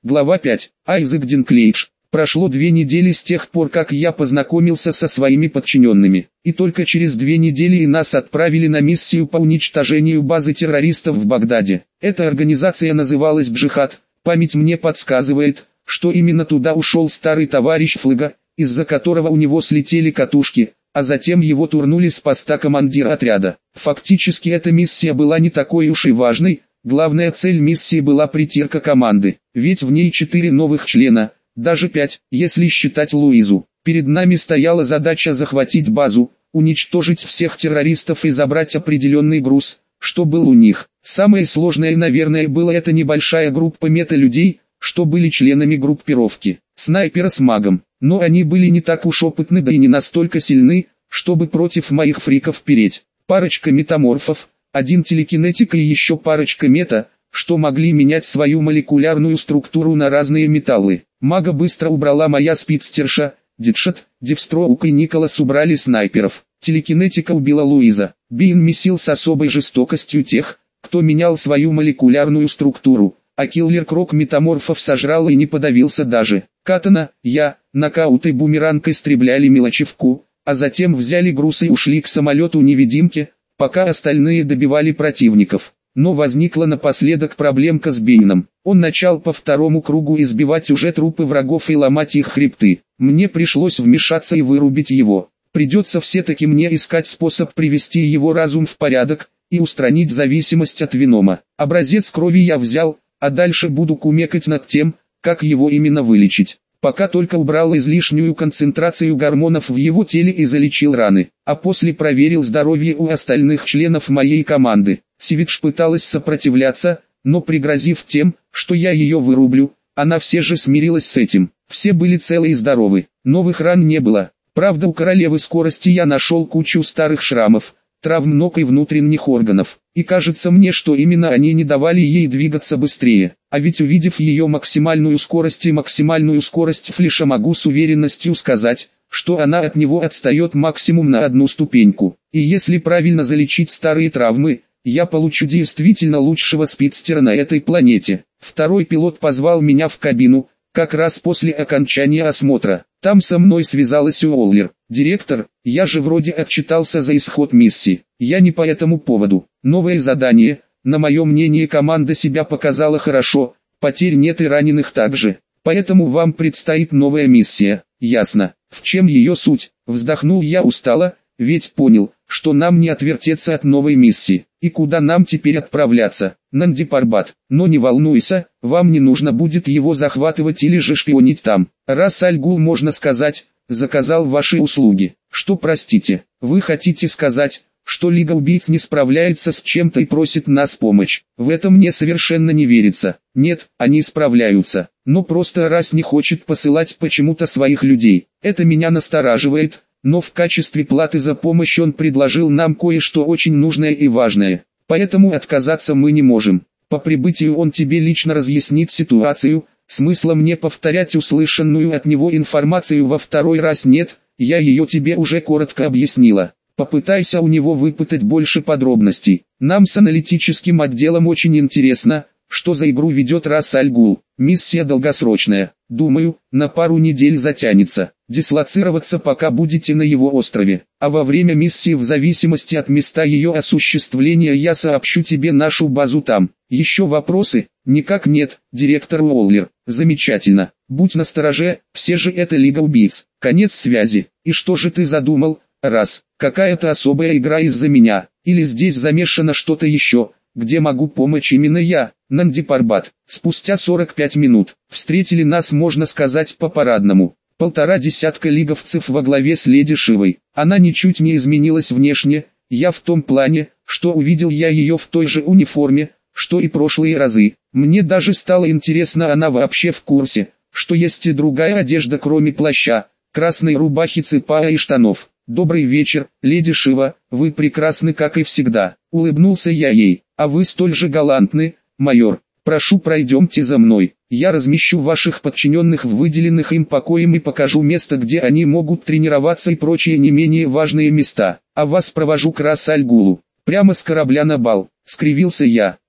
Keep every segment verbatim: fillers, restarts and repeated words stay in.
Глава пять. Айзек Динклейдж. Прошло две недели с тех пор, как я познакомился со своими подчиненными, и только через две недели и нас отправили на миссию по уничтожению базы террористов в Багдаде. Эта организация называлась «Джихад». Память мне подсказывает, что именно туда ушел старый товарищ Флыга, из-за которого у него слетели катушки, а затем его турнули с поста командира отряда. Фактически эта миссия была не такой уж и важной, главная цель миссии была притирка команды, ведь в ней четыре новых члена, даже пять, если считать Луизу. Перед нами стояла задача захватить базу, уничтожить всех террористов и забрать определенный груз, что был у них. Самое сложное, наверное, было это небольшая группа мета-людей, что были членами группировки снайпера с магом, но они были не так уж опытны, да и не настолько сильны, чтобы против моих фриков переть. Парочка метаморфов, один телекинетик и еще парочка мета, что могли менять свою молекулярную структуру на разные металлы. Мага быстро убрала моя спидстерша, Дедшот, Девстроук и Николас убрали снайперов. Телекинетика убила Луиза. Бин месил с особой жестокостью тех, кто менял свою молекулярную структуру, а Киллер Крок метаморфов сожрал и не подавился даже. Катана, я, нокаут и бумеранг истребляли мелочевку, а затем взяли груз и ушли к самолету-невидимке, пока остальные добивали противников. Но возникла напоследок проблемка с Бейном. Он начал по второму кругу избивать уже трупы врагов и ломать их хребты. Мне пришлось вмешаться и вырубить его. Придется все-таки мне искать способ привести его разум в порядок и устранить зависимость от Венома. Образец крови я взял, а дальше буду кумекать над тем, как его именно вылечить. Пока только убрал излишнюю концентрацию гормонов в его теле и залечил раны, а после проверил здоровье у остальных членов моей команды. Сивидж пыталась сопротивляться, но пригрозив тем, что я ее вырублю, она все же смирилась с этим. Все были целы и здоровы, новых ран не было. Правда, у королевы скорости я нашел кучу старых шрамов, травм ног и внутренних органов, и кажется мне, что именно они не давали ей двигаться быстрее. А ведь увидев ее максимальную скорость и максимальную скорость флиша, могу с уверенностью сказать, что она от него отстает максимум на одну ступеньку. И если правильно залечить старые травмы, я получу действительно лучшего спидстера на этой планете. Второй пилот позвал меня в кабину, как раз после окончания осмотра. Там со мной связалась Уоллер. «Директор, я же вроде отчитался за исход миссии. Я не по этому поводу. Новое задание. На мое мнение, команда себя показала хорошо, потерь нет и раненых также. Поэтому вам предстоит новая миссия». «Ясно. В чем ее суть?» Вздохнул я устало, ведь понял, что нам не отвертеться от новой миссии. И куда нам теперь отправляться? На Ндипарбат. Но не волнуйся, вам не нужно будет его захватывать или же шпионить там. Рас Аль-Гул, можно сказать, заказал ваши услуги. Что, простите, вы хотите сказать, что Лига Убийц не справляется с чем-то и просит нас помощь? В это мне совершенно не верится. Нет, они справляются, но просто Рас не хочет посылать почему-то своих людей. Это меня настораживает. Но в качестве платы за помощь он предложил нам кое-что очень нужное и важное, поэтому отказаться мы не можем. По прибытию он тебе лично разъяснит ситуацию, смысла мне повторять услышанную от него информацию во второй раз нет, я ее тебе уже коротко объяснила. Попытайся у него выпытать больше подробностей. Нам с аналитическим отделом очень интересно, что за игру ведет Рас Аль-Гул. Миссия долгосрочная, думаю, на пару недель затянется. Дислоцироваться пока будете на его острове, а во время миссии в зависимости от места ее осуществления я сообщу тебе нашу базу там. Еще вопросы? Никак нет, директор Уоллер. Замечательно. Будь настороже, все же это Лига Убийц. Конец связи. И что же ты задумал? Раз, какая-то особая игра из-за меня, или здесь замешано что-то еще, где могу помочь именно я? На Ндипарбат. Спустя сорок пять минут, встретили нас, можно сказать, по-парадному. Полтора десятка лиговцев во главе с леди Шивой. Она ничуть не изменилась внешне, я в том плане, что увидел я ее в той же униформе, что и прошлые разы. Мне даже стало интересно, она вообще в курсе, что есть и другая одежда кроме плаща, красной рубахи, цепа и штанов. «Добрый вечер, леди Шива, вы прекрасны, как и всегда», — улыбнулся я ей. «А вы столь же галантны, майор. Прошу, пройдемте за мной. Я размещу ваших подчиненных в выделенных им покоям и покажу место, где они могут тренироваться и прочие не менее важные места. А вас провожу к Рас Аль-Гулу. Прямо с корабля на бал», — скривился я.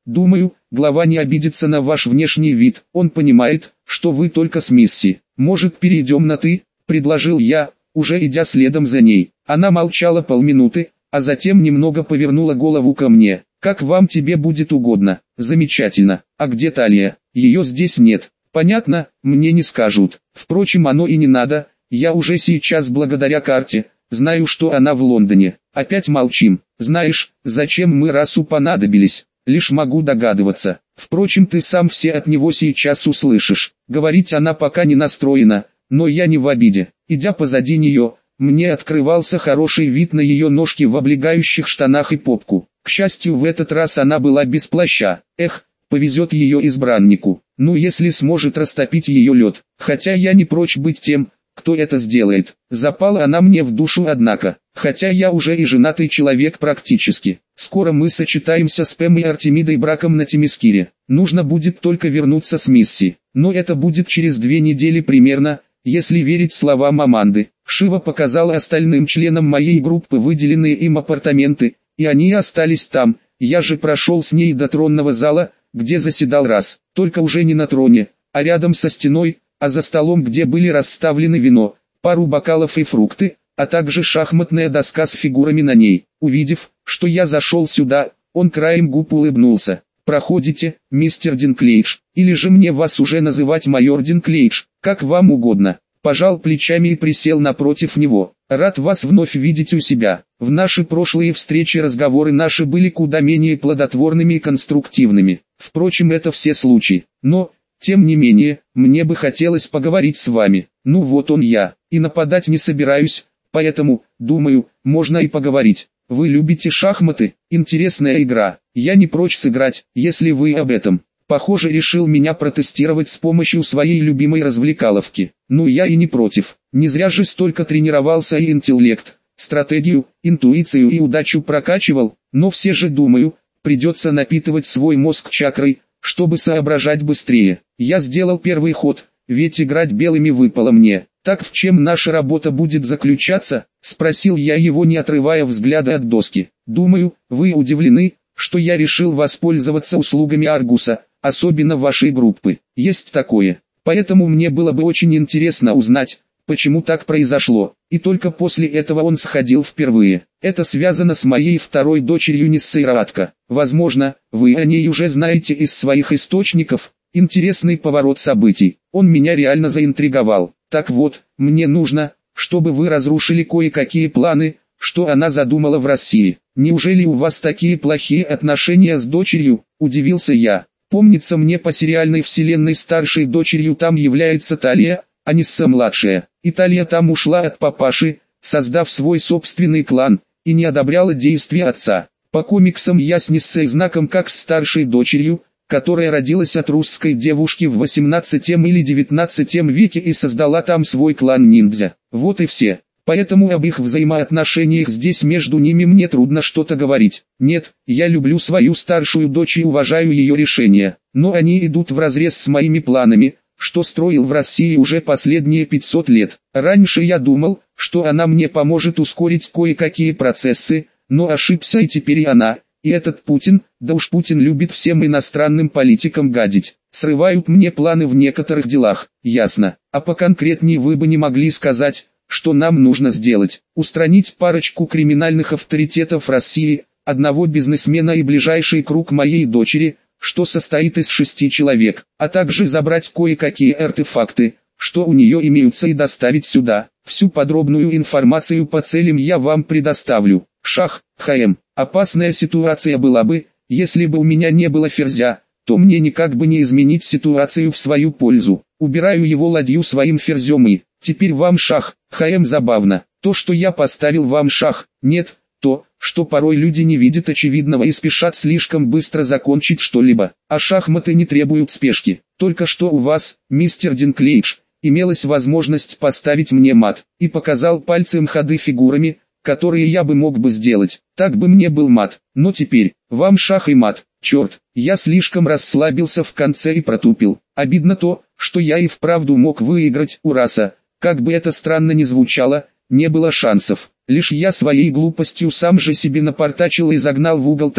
Думаю, глава не обидится на ваш внешний вид, он понимает, что вы только с Мисси. Может, перейдем на «ты», предложил я, уже идя следом за ней. Она молчала полминуты, а затем немного повернула голову ко мне. Как вам тебе будет угодно. Замечательно. А где Талия? Ее здесь нет. Понятно, мне не скажут. Впрочем, оно и не надо, я уже сейчас благодаря карте знаю, что она в Лондоне. Опять молчим. Знаешь, зачем мы расу понадобились? Лишь могу догадываться. Впрочем, ты сам все от него сейчас услышишь. Говорить она пока не настроена, но я не в обиде. Идя позади нее, мне открывался хороший вид на ее ножки в облегающих штанах и попку. К счастью, в этот раз она была без плаща. Эх, повезет ее избраннику. Ну, если сможет растопить ее лед. Хотя я не прочь быть тем, кто это сделает. Запала она мне в душу, однако. Хотя я уже и женатый человек практически. Скоро мы сочетаемся с Пэм и Артемидой браком на Темискире. Нужно будет только вернуться с Мисси. Но это будет через две недели примерно, если верить словам Аманды. Шива показала остальным членам моей группы выделенные им апартаменты, и они остались там. Я же прошел с ней до тронного зала, где заседал раз, только уже не на троне, а рядом со стеной, а за столом, где были расставлены вино, пару бокалов и фрукты, а также шахматная доска с фигурами на ней. Увидев, что я зашел сюда, он краем губ улыбнулся. «Проходите, мистер Динклейдж, или же мне вас уже называть майор Динклейдж, как вам угодно». Пожал плечами и присел напротив него. «Рад вас вновь видеть у себя. В наши прошлые встречи разговоры наши были куда менее плодотворными и конструктивными. Впрочем, это все случаи. Но, тем не менее, мне бы хотелось поговорить с вами. Ну вот он я, и нападать не собираюсь, поэтому, думаю, можно и поговорить. Вы любите шахматы? Интересная игра. Я не прочь сыграть, если вы об этом». Похоже, решил меня протестировать с помощью своей любимой развлекаловки. Ну, я и не против. Не зря же столько тренировался и интеллект, стратегию, интуицию и удачу прокачивал, но все же думаю, придется напитывать свой мозг чакрой, чтобы соображать быстрее. Я сделал первый ход, ведь играть белыми выпало мне. «Так в чем наша работа будет заключаться?» – спросил я его, не отрывая взгляда от доски. «Думаю, вы удивлены, что я решил воспользоваться услугами Аргуса, особенно вашей группы. Есть такое. Поэтому мне было бы очень интересно узнать, почему так произошло». И только после этого он сходил впервые. «Это связано с моей второй дочерью Ниссой Раатко. Возможно, вы о ней уже знаете из своих источников». Интересный поворот событий. Он меня реально заинтриговал. Так вот, мне нужно, чтобы вы разрушили кое-какие планы, что она задумала в России. «Неужели у вас такие плохие отношения с дочерью?» – удивился я. «Помнится мне, по сериальной вселенной старшей дочерью там является Талия, а Нисса младшая. И Талия там ушла от папаши, создав свой собственный клан, и не одобряла действия отца. По комиксам я с Ниссой знаком как с старшей дочерью, которая родилась от русской девушки в восемнадцатом или девятнадцатом веке и создала там свой клан ниндзя. Вот и все. Поэтому об их взаимоотношениях здесь между ними мне трудно что-то говорить. Нет, я люблю свою старшую дочь и уважаю ее решения, но они идут вразрез с моими планами, что строил в России уже последние пятьсот лет. Раньше я думал, что она мне поможет ускорить кое-какие процессы, но ошибся, и теперь и она, и этот Путин, да уж Путин любит всем иностранным политикам гадить. Срывают мне планы в некоторых делах, ясно. А поконкретнее вы бы не могли сказать, что нам нужно сделать? Устранить парочку криминальных авторитетов России, одного бизнесмена и ближайший круг моей дочери, что состоит из шести человек, а также забрать кое-какие артефакты, что у нее имеются, и доставить сюда. Всю подробную информацию по целям я вам предоставлю. Шах, ХМ. Опасная ситуация была бы, если бы у меня не было ферзя, то мне никак бы не изменить ситуацию в свою пользу. Убираю его ладью своим ферзем и... Теперь вам шах, ХМ. Забавно, то, что я поставил вам шах, нет, то, что порой люди не видят очевидного и спешат слишком быстро закончить что-либо, а шахматы не требуют спешки. Только что у вас, мистер Динклейдж, имелась возможность поставить мне мат, и показал пальцем ходы фигурами, которые я бы мог бы сделать, так бы мне был мат, но теперь, вам шах и мат. Черт, я слишком расслабился в конце и протупил. Обидно то, что я и вправду мог выиграть у Раса. Как бы это странно ни звучало, не было шансов. Лишь я своей глупостью сам же себе напортачил и загнал в угол там,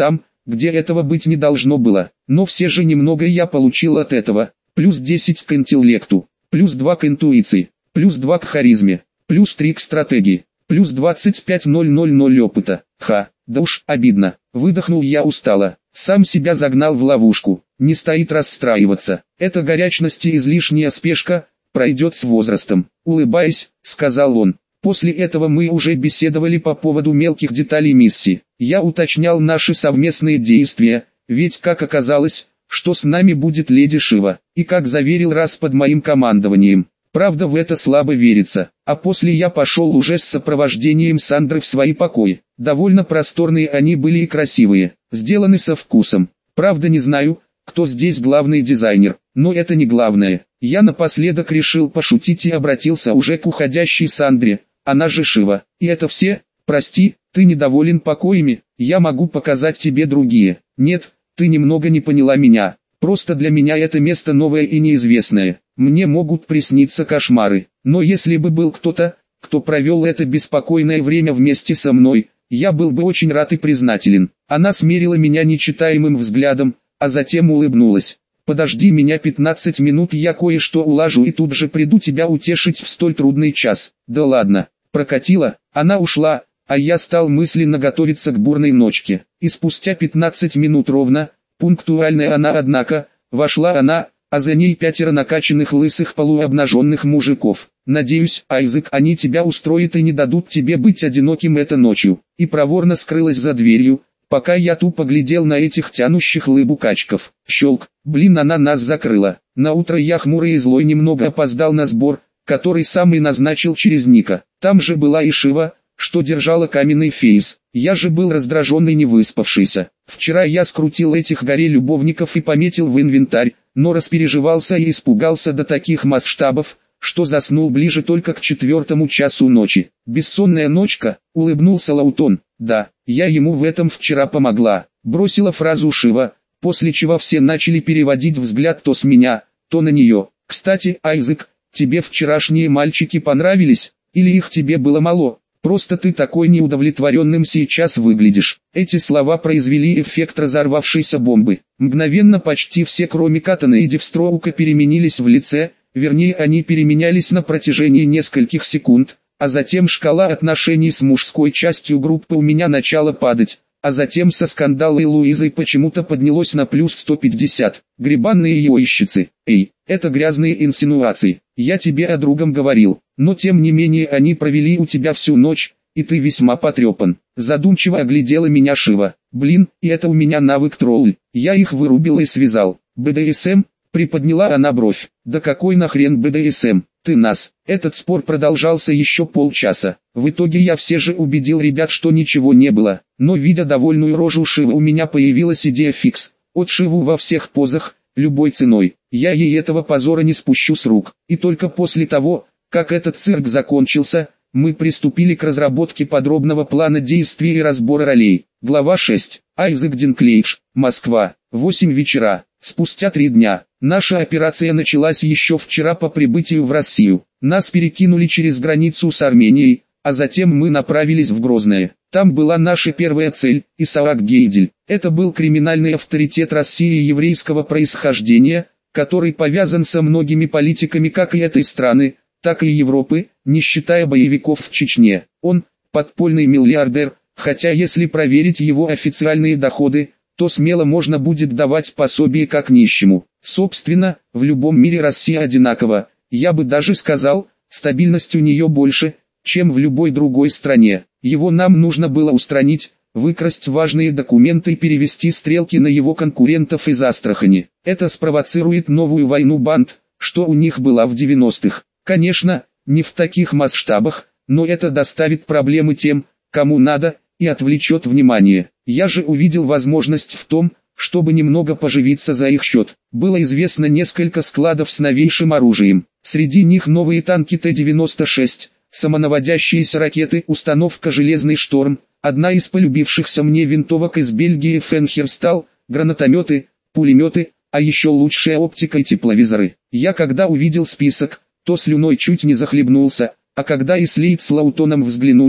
где этого быть не должно было. Но все же немного я получил от этого. Плюс десять к интеллекту, плюс два к интуиции, плюс два к харизме, плюс три к стратегии, плюс двадцать пять тысяч опыта. Ха, да уж, обидно. Выдохнул я устало. Сам себя загнал в ловушку. Не стоит расстраиваться. Эта горячность и излишняя спешка пройдет с возрастом. Улыбаясь, сказал он. После этого мы уже беседовали по поводу мелких деталей миссии. Я уточнял наши совместные действия, ведь как оказалось, что с нами будет леди Шива, и как заверил раз под моим командованием. Правда, в это слабо верится. А после я пошел уже с сопровождением Сандры в свои покои. Довольно просторные они были и красивые, сделаны со вкусом. Правда, не знаю, кто здесь главный дизайнер, но это не главное. Я напоследок решил пошутить и обратился уже к уходящей Сандре, она же Шива. И это все? Прости, ты недоволен покоями, я могу показать тебе другие. Нет, ты немного не поняла меня. Просто для меня это место новое и неизвестное. Мне могут присниться кошмары. Но если бы был кто-то, кто провел это беспокойное время вместе со мной, я был бы очень рад и признателен. Она смерила меня нечитаемым взглядом, а затем улыбнулась. Подожди меня пятнадцать минут, я кое-что улажу и тут же приду тебя утешить в столь трудный час. Да ладно, прокатила, она ушла, а я стал мысленно готовиться к бурной ночке. И спустя пятнадцать минут ровно, пунктуальная она однако, вошла она, а за ней пятеро накачанных лысых полуобнаженных мужиков. Надеюсь, Айзек, они тебя устроят и не дадут тебе быть одиноким этой ночью. И проворно скрылась за дверью, пока я тупо глядел на этих тянущих лыбу качков. Щелк, блин, она нас закрыла. Наутро я хмурый и злой немного опоздал на сбор, который сам и назначил через Ника. Там же была и Шива, что держала каменный фейс. Я же был раздраженный, не выспавшийся. Вчера я скрутил этих горе-любовников и пометил в инвентарь, но распереживался и испугался до таких масштабов, что заснул ближе только к четвертому часу ночи. Бессонная ночка, улыбнулся Лаутон. Да, я ему в этом вчера помогла. Бросила фразу Шива, после чего все начали переводить взгляд то с меня, то на нее. Кстати, Айзек, тебе вчерашние мальчики понравились, или их тебе было мало? Просто ты такой неудовлетворенным сейчас выглядишь. Эти слова произвели эффект разорвавшейся бомбы. Мгновенно почти все, кроме Каттона и Девстроука, переменились в лице, вернее они переменялись на протяжении нескольких секунд, а затем шкала отношений с мужской частью группы у меня начала падать, а затем со скандалой Луизой почему-то поднялось на плюс сто пятьдесят. Гребанные йоищицы. Эй, это грязные инсинуации. Я тебе о другом говорил, но тем не менее они провели у тебя всю ночь, и ты весьма потрепан. Задумчиво оглядела меня Шива. Блин, и это у меня навык тролль. Я их вырубил и связал. бэ дэ эс эм? Приподняла она бровь. Да какой нахрен бэ дэ эс эм? Ты нас. Этот спор продолжался еще полчаса. В итоге я все же убедил ребят, что ничего не было. Но видя довольную рожу Шивы, у меня появилась идея фикс. От Шиву во всех позах, любой ценой. Я ей этого позора не спущу с рук. И только после того, как этот цирк закончился, мы приступили к разработке подробного плана действий и разбора ролей. Глава шесть. Айзек Динклейдж, Москва. восемь вечера. Спустя три дня. Наша операция началась еще вчера по прибытию в Россию. Нас перекинули через границу с Арменией, а затем мы направились в Грозное. Там была наша первая цель – Исаак Гейдель. Это был криминальный авторитет России еврейского происхождения, который повязан со многими политиками как и этой страны, так и Европы, не считая боевиков в Чечне. Он – подпольный миллиардер, хотя если проверить его официальные доходы, то смело можно будет давать пособие как нищему. Собственно, в любом мире Россия одинакова, я бы даже сказал, стабильность у нее больше, чем в любой другой стране. Его нам нужно было устранить, выкрасть важные документы и перевести стрелки на его конкурентов из Астрахани. Это спровоцирует новую войну банд, что у них была в девяностых. Конечно, не в таких масштабах, но это доставит проблемы тем, кому надо, и отвлечет внимание. Я же увидел возможность в том, чтобы немного поживиться за их счет. Было известно несколько складов с новейшим оружием. Среди них новые танки Т девяносто шесть, самонаводящиеся ракеты, установка «Железный шторм», одна из полюбившихся мне винтовок из Бельгии Фенхерстал, гранатометы, пулеметы, а еще лучшая оптика и тепловизоры. Я когда увидел список, то слюной чуть не захлебнулся, а когда и Слейд с Лаутоном взглянули, то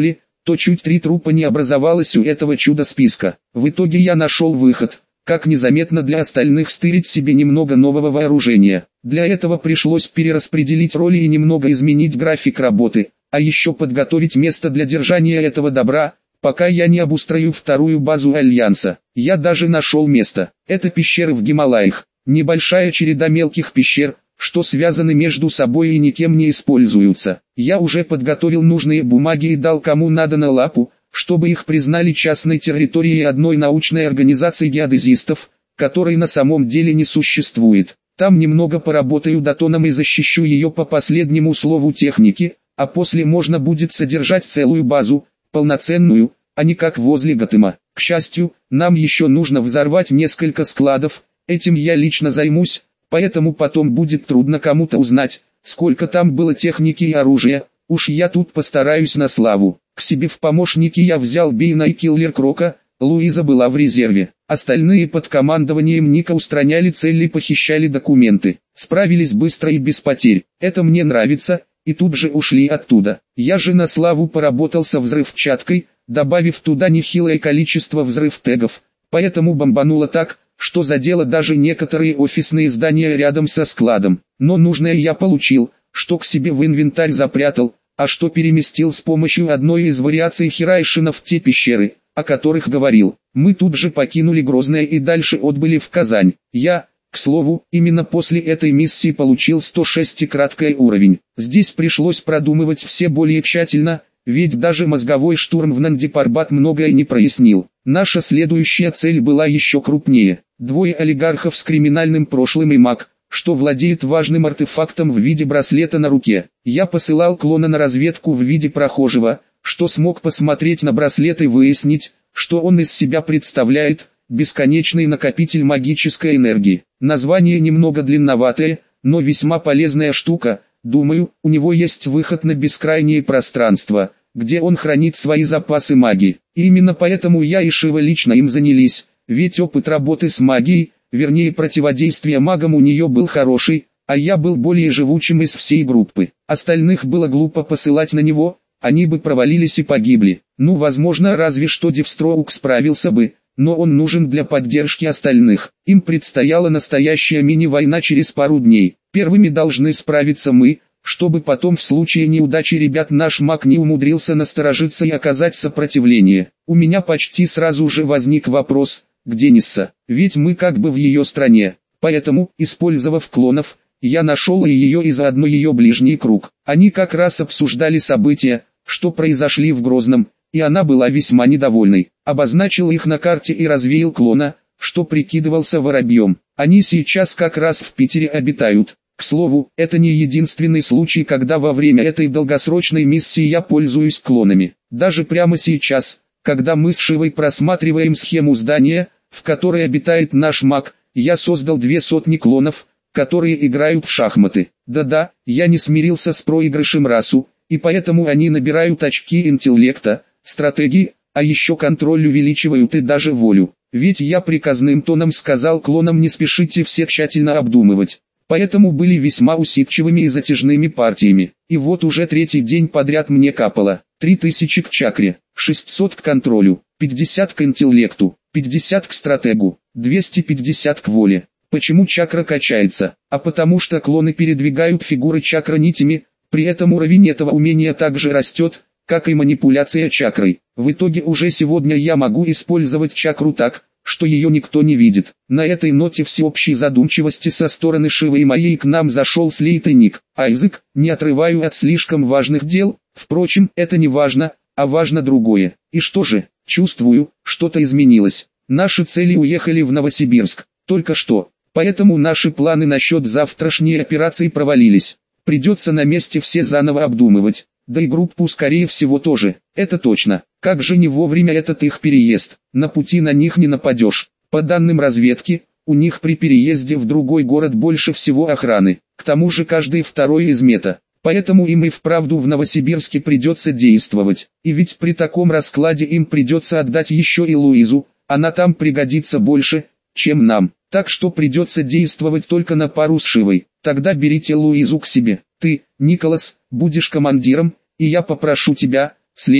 то чуть три трупа не образовалось у этого чудо-списка. В итоге я нашел выход, как незаметно для остальных стырить себе немного нового вооружения. Для этого пришлось перераспределить роли и немного изменить график работы, а еще подготовить место для держания этого добра, пока я не обустрою вторую базу Альянса. Я даже нашел место. Это пещеры в Гималаях. Небольшая череда мелких пещер, что связаны между собой и никем не используются. Я уже подготовил нужные бумаги и дал кому надо на лапу, чтобы их признали частной территорией одной научной организации геодезистов, которой на самом деле не существует. Там немного поработаю дотоном и защищу ее по последнему слову техники, а после можно будет содержать целую базу, полноценную, а не как возле Готэма. К счастью, нам еще нужно взорвать несколько складов, этим я лично займусь, поэтому потом будет трудно кому-то узнать, сколько там было техники и оружия, уж я тут постараюсь на славу. К себе в помощники я взял Бейна и Киллер Крока, Луиза была в резерве. Остальные под командованием Ника устраняли цели и похищали документы. Справились быстро и без потерь. Это мне нравится, и тут же ушли оттуда. Я же на славу поработал со взрывчаткой, добавив туда нехилое количество взрыв-тегов, поэтому бомбануло так, что задело даже некоторые офисные здания рядом со складом. Но нужное я получил, что к себе в инвентарь запрятал, а что переместил с помощью одной из вариаций Хирайшина в те пещеры, о которых говорил. Мы тут же покинули Грозное и дальше отбыли в Казань. Я, к слову, именно после этой миссии получил сто шесть-краткий уровень. Здесь пришлось продумывать все более тщательно, ведь даже мозговой штурм в Нандипарбат многое не прояснил. Наша следующая цель была еще крупнее. Двое олигархов с криминальным прошлым и маг, что владеет важным артефактом в виде браслета на руке. Я посылал клона на разведку в виде прохожего, что смог посмотреть на браслет и выяснить, что он из себя представляет: бесконечный накопитель магической энергии. Название немного длинноватое, но весьма полезная штука. Думаю, у него есть выход на бескрайнее пространство, где он хранит свои запасы магии. И именно поэтому я и Шива лично им занялись, ведь опыт работы с магией, вернее противодействия магам у нее был хороший, а я был более живучим из всей группы. Остальных было глупо посылать на него, они бы провалились и погибли. Ну, возможно, разве что Девстроук справился бы, но он нужен для поддержки остальных. Им предстояла настоящая мини-война через пару дней. Первыми должны справиться мы, чтобы потом в случае неудачи ребят наш маг не умудрился насторожиться и оказать сопротивление. У меня почти сразу же возник вопрос: где Нисса? Ведь мы как бы в ее стране. Поэтому, использовав клонов, я нашел и ее и заодно ее ближний круг. Они как раз обсуждали события, что произошли в Грозном, и она была весьма недовольной. Обозначил их на карте и развеял клона, что прикидывался воробьем. Они сейчас как раз в Питере обитают. К слову, это не единственный случай, когда во время этой долгосрочной миссии я пользуюсь клонами. Даже прямо сейчас, когда мы с Шивой просматриваем схему здания, в которой обитает наш маг, я создал две сотни клонов, которые играют в шахматы. Да-да, я не смирился с проигрышем расу, и поэтому они набирают очки интеллекта, стратегии, а еще контроль увеличивают и даже волю. Ведь я приказным тоном сказал клонам: не спешите все тщательно обдумывать. Поэтому были весьма усидчивыми и затяжными партиями. И вот уже третий день подряд мне капало. три тысячи к чакре, шестьсот к контролю, пятьдесят к интеллекту, пятьдесят к стратегу, двести пятьдесят к воле. Почему чакра качается? А потому что клоны передвигают фигуры чакра нитями, при этом уровень этого умения также растет, как и манипуляция чакрой. В итоге уже сегодня я могу использовать чакру так, что ее никто не видит. На этой ноте всеобщей задумчивости со стороны Шивы и моей к нам зашел Слейт и Ник. Айзек, не отрываю от слишком важных дел, впрочем, это не важно, а важно другое. И что же? Чувствую, что-то изменилось. Наши цели уехали в Новосибирск, только что, поэтому наши планы насчет завтрашней операции провалились. Придется на месте все заново обдумывать. Да и группу скорее всего тоже, это точно. Как же не вовремя этот их переезд, на пути на них не нападешь. По данным разведки, у них при переезде в другой город больше всего охраны, к тому же каждый второй из мета. Поэтому им и вправду в Новосибирске придется действовать. И ведь при таком раскладе им придется отдать еще и Луизу, она там пригодится больше, чем нам. Так что придется действовать только на пару с Шивой. Тогда берите Луизу к себе. Ты, Николас, будешь командиром, и я попрошу тебя, Слейт,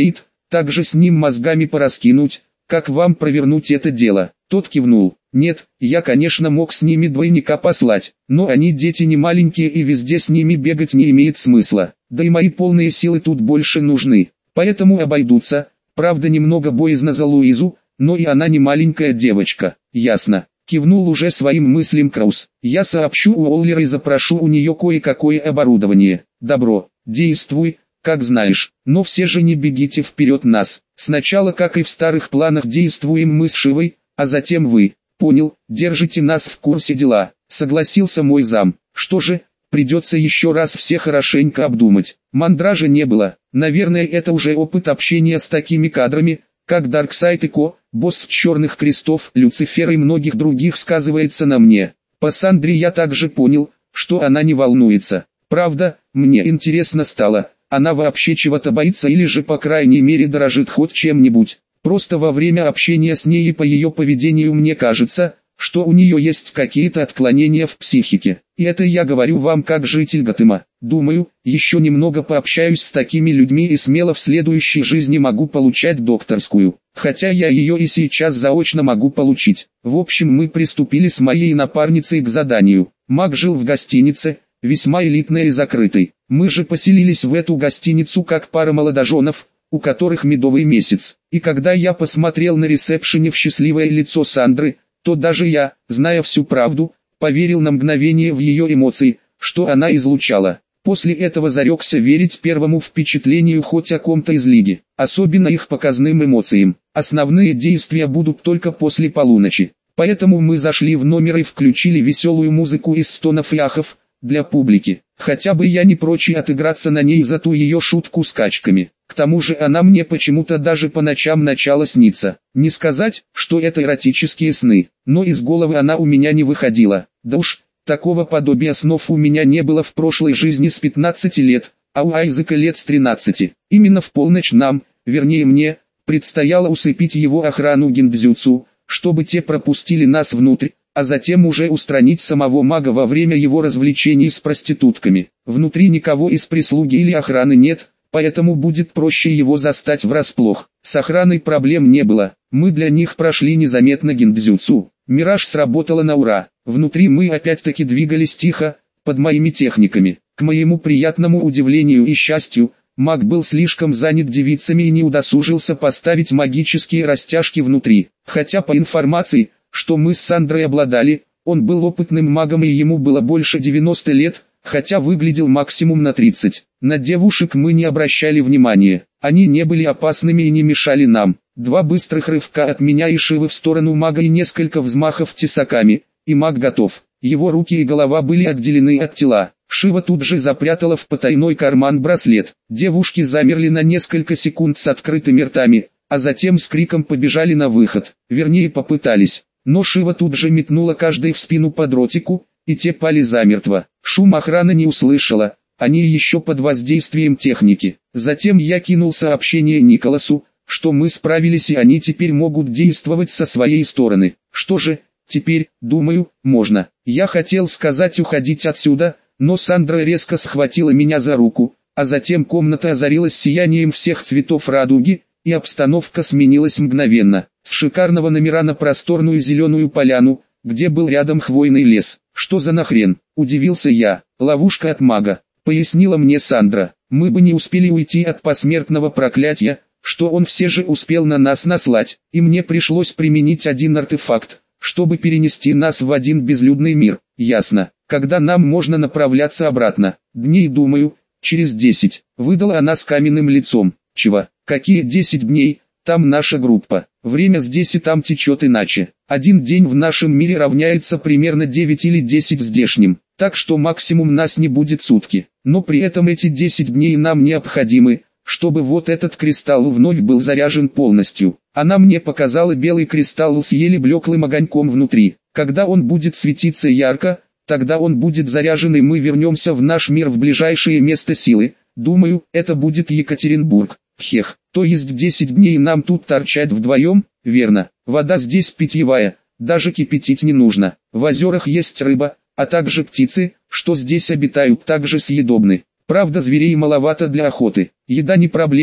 также с ним мозгами пораскинуть, как вам провернуть это дело. Тот кивнул. Нет, я конечно мог с ними двойника послать, но они дети не маленькие и везде с ними бегать не имеет смысла. Да и мои полные силы тут больше нужны, поэтому обойдутся. Правда немного боязно за Луизу, но и она не маленькая девочка. Ясно. Кивнул уже своим мыслям Краус. Я сообщу Уоллер и запрошу у нее кое-какое оборудование. Добро, действуй, как знаешь, но все же не бегите вперед нас. Сначала, как и в старых планах, действуем мы с Шивой, а затем вы. Понял, держите нас в курсе дела, согласился мой зам. Что же, придется еще раз все хорошенько обдумать. Мандража не было, наверное это уже опыт общения с такими кадрами, как Дарксайд и Ко, босс Черных Крестов, Люцифера и многих других сказывается на мне. По Сандре я также понял, что она не волнуется. Правда, мне интересно стало, она вообще чего-то боится или же по крайней мере дорожит хоть чем-нибудь. Просто во время общения с ней и по ее поведению мне кажется, что у нее есть какие-то отклонения в психике. И это я говорю вам как житель Готэма. Думаю, еще немного пообщаюсь с такими людьми и смело в следующей жизни могу получать докторскую. Хотя я ее и сейчас заочно могу получить. В общем, мы приступили с моей напарницей к заданию. Маг жил в гостинице, весьма элитной и закрытой. Мы же поселились в эту гостиницу как пара молодоженов, у которых медовый месяц. И когда я посмотрел на ресепшене в счастливое лицо Сандры, то даже я, зная всю правду, поверил на мгновение в ее эмоции, что она излучала. После этого зарекся верить первому впечатлению хоть о ком-то из лиги, особенно их показным эмоциям. Основные действия будут только после полуночи. Поэтому мы зашли в номер и включили веселую музыку из стонов и ахов, для публики. Хотя бы я не прочь отыграться на ней за ту ее шутку с качками. К тому же она мне почему-то даже по ночам начала сниться. Не сказать, что это эротические сны, но из головы она у меня не выходила. Да уж, такого подобия снов у меня не было в прошлой жизни с пятнадцати лет, а у Айзека лет с тринадцати. Именно в полночь нам, вернее мне, предстояло усыпить его охрану гиндзюцу, чтобы те пропустили нас внутрь, а затем уже устранить самого мага во время его развлечений с проститутками. Внутри никого из прислуги или охраны нет, поэтому будет проще его застать врасплох. С охраной проблем не было, мы для них прошли незаметно гиндзюцу. Мираж сработала на ура. Внутри мы опять-таки двигались тихо, под моими техниками. К моему приятному удивлению и счастью, маг был слишком занят девицами и не удосужился поставить магические растяжки внутри. Хотя по информации, что мы с Сандрой обладали, он был опытным магом и ему было больше девяноста лет, хотя выглядел максимум на тридцать. На девушек мы не обращали внимания, они не были опасными и не мешали нам. Два быстрых рывка от меня и Шивы в сторону мага и несколько взмахов тесаками, и маг готов. Его руки и голова были отделены от тела. Шива тут же запрятала в потайной карман браслет. Девушки замерли на несколько секунд с открытыми ртами, а затем с криком побежали на выход. Вернее попытались. Но Шива тут же метнула каждой в спину по дротику, и те пали замертво. Шум охрана не услышала, они еще под воздействием техники. Затем я кинул сообщение Николасу, что мы справились и они теперь могут действовать со своей стороны. Что же, теперь, думаю, можно. Я хотел сказать уходить отсюда, но Сандра резко схватила меня за руку, а затем комната озарилась сиянием всех цветов радуги, и обстановка сменилась мгновенно. С шикарного номера на просторную зеленую поляну, где был рядом хвойный лес. Что за нахрен? Удивился я. Ловушка от мага, пояснила мне Сандра. Мы бы не успели уйти от посмертного проклятия, что он все же успел на нас наслать, и мне пришлось применить один артефакт, чтобы перенести нас в один безлюдный мир. Ясно. Когда нам можно направляться обратно? Дней, думаю, через десять. Выдала она с каменным лицом. Чего? Какие десять дней? Там наша группа. Время здесь и там течет иначе. Один день в нашем мире равняется примерно девять или десять здешним. Так что максимум нас не будет сутки. Но при этом эти десять дней нам необходимы, чтобы вот этот кристалл вновь был заряжен полностью. Она мне показала белый кристалл с еле блеклым огоньком внутри. Когда он будет светиться ярко, тогда он будет заряжен и мы вернемся в наш мир в ближайшее место силы. Думаю, это будет Екатеринбург. Хех, то есть десять дней нам тут торчать вдвоем? Верно. Вода здесь питьевая, даже кипятить не нужно. В озерах есть рыба, а также птицы, что здесь обитают, также съедобны. Правда, зверей маловато для охоты. Еда не проблема,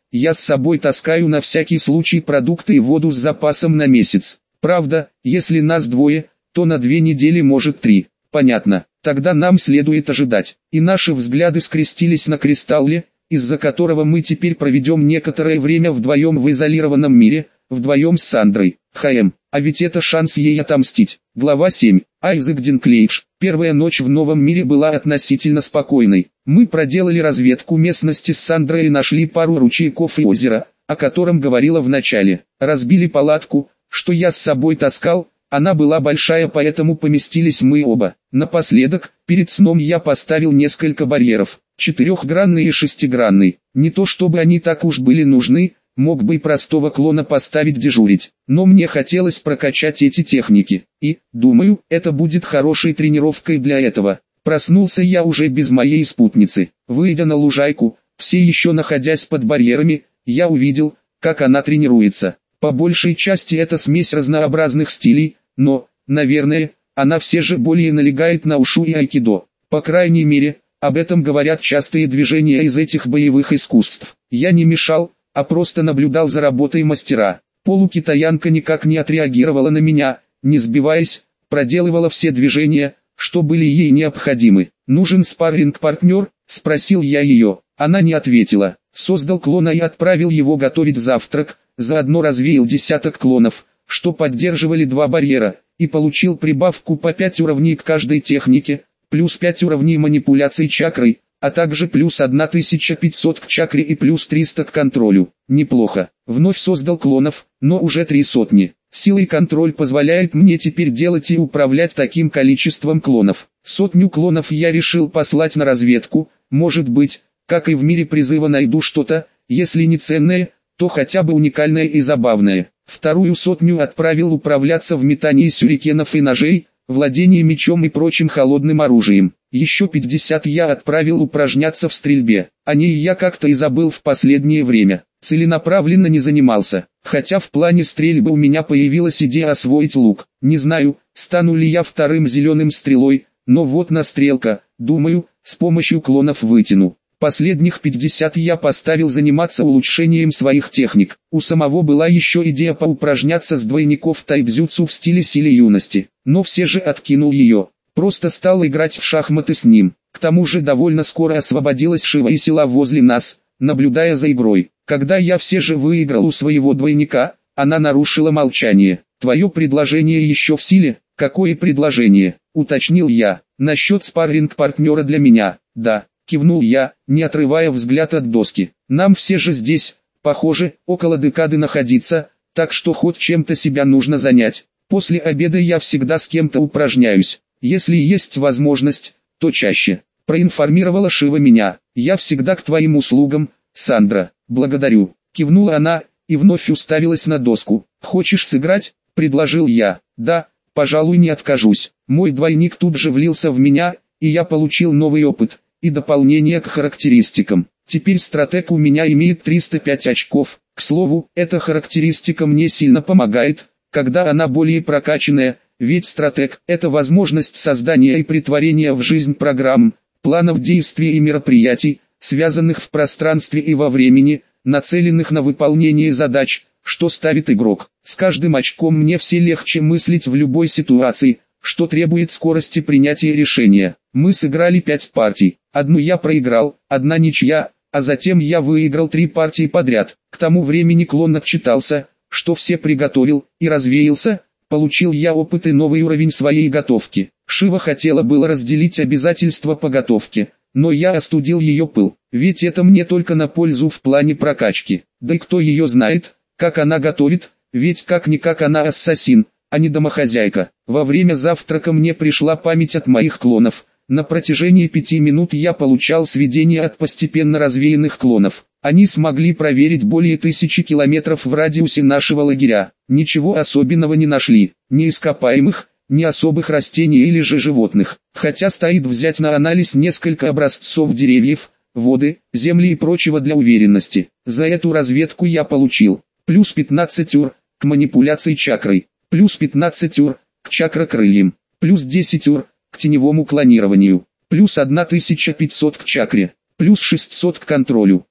я с собой таскаю на всякий случай продукты и воду с запасом на месяц. Правда, если нас двое, то на две недели, может три. Понятно, тогда нам следует ожидать. И наши взгляды скрестились на кристалле, из-за которого мы теперь проведем некоторое время вдвоем в изолированном мире, вдвоем с Сандрой. ХМ, а ведь это шанс ей отомстить. Глава семь. Айзек Динклейдж. Первая ночь в новом мире была относительно спокойной. Мы проделали разведку местности с Сандрой и нашли пару ручейков и озера, о котором говорила в начале. Разбили палатку, что я с собой таскал, она была большая, поэтому поместились мы оба. Напоследок, перед сном я поставил несколько барьеров, четырехгранный и шестигранный. Не то чтобы они так уж были нужны, мог бы и простого клона поставить дежурить, но мне хотелось прокачать эти техники, и, думаю, это будет хорошей тренировкой для этого. Проснулся я уже без моей спутницы. Выйдя на лужайку, все еще находясь под барьерами, я увидел, как она тренируется. По большей части это смесь разнообразных стилей, но, наверное, она все же более налегает на ушу и айкидо. По крайней мере, об этом говорят частые движения из этих боевых искусств. Я не мешал, а просто наблюдал за работой мастера. Полукитаянка никак не отреагировала на меня, не сбиваясь, проделывала все движения, что были ей необходимы. «Нужен спарринг-партнер?» – спросил я ее. Она не ответила. Создал клона и отправил его готовить завтрак, заодно развеял десяток клонов, что поддерживали два барьера, и получил прибавку по пять уровней к каждой технике, плюс пять уровней манипуляций чакрой, а также плюс тысяча пятьсот к чакре и плюс триста к контролю. Неплохо. Вновь создал клонов, но уже три сотни. Сила и контроль позволяет мне теперь делать и управлять таким количеством клонов. Сотню клонов я решил послать на разведку, может быть, как и в мире призыва найду что-то, если не ценное, то хотя бы уникальное и забавное. Вторую сотню отправил управляться в метании сюрикенов и ножей, владении мечом и прочим холодным оружием. Еще пятьдесят я отправил упражняться в стрельбе. О ней я как-то и забыл в последнее время. Целенаправленно не занимался, хотя в плане стрельбы у меня появилась идея освоить лук. Не знаю, стану ли я вторым зеленым стрелой, но вот настрелка, думаю, с помощью клонов вытяну. Последних пятьдесят я поставил заниматься улучшением своих техник. У самого была еще идея поупражняться с двойников тайцзюцу в стиле силы юности, но все же откинул ее. Просто стал играть в шахматы с ним. К тому же довольно скоро освободилась Шива и села возле нас, наблюдая за игрой. Когда я все же выиграл у своего двойника, она нарушила молчание. «Твое предложение еще в силе?» «Какое предложение?» — уточнил я. «Насчет спарринг-партнера для меня». «Да», — кивнул я, не отрывая взгляд от доски. «Нам все же здесь, похоже, около декады находиться, так что хоть чем-то себя нужно занять. После обеда я всегда с кем-то упражняюсь. Если есть возможность, то чаще», — проинформировала Шива меня. «Я всегда к твоим услугам, Сандра». «Благодарю», — кивнула она, и вновь уставилась на доску. «Хочешь сыграть?» — предложил я. «Да, пожалуй, не откажусь». Мой двойник тут же влился в меня, и я получил новый опыт, и дополнение к характеристикам. Теперь стратег у меня имеет триста пять очков. К слову, эта характеристика мне сильно помогает, когда она более прокачанная, ведь стратег – это возможность создания и претворения в жизнь программ, планов действий и мероприятий, связанных в пространстве и во времени, нацеленных на выполнение задач, что ставит игрок. С каждым очком мне все легче мыслить в любой ситуации, что требует скорости принятия решения. Мы сыграли пять партий, одну я проиграл, одна ничья, а затем я выиграл три партии подряд. К тому времени клон отчитался, что все приготовил, и развеялся. Получил я опыт и новый уровень своей готовки. Шива хотела было разделить обязательства по готовке, но я остудил ее пыл, ведь это мне только на пользу в плане прокачки. Да и кто ее знает, как она готовит, ведь как-никак она ассасин, а не домохозяйка. Во время завтрака мне пришла память от моих клонов. На протяжении пяти минут я получал сведения от постепенно развеянных клонов. Они смогли проверить более тысячи километров в радиусе нашего лагеря. Ничего особенного не нашли, ни ископаемых, ни особых растений или же животных. Хотя стоит взять на анализ несколько образцов деревьев, воды, земли и прочего для уверенности. За эту разведку я получил плюс пятнадцать ур к манипуляции чакрой, плюс пятнадцать ур к чакрокрыльям, плюс десять ур к теневому клонированию, плюс тысяча пятьсот к чакре, плюс шестьсот к контролю,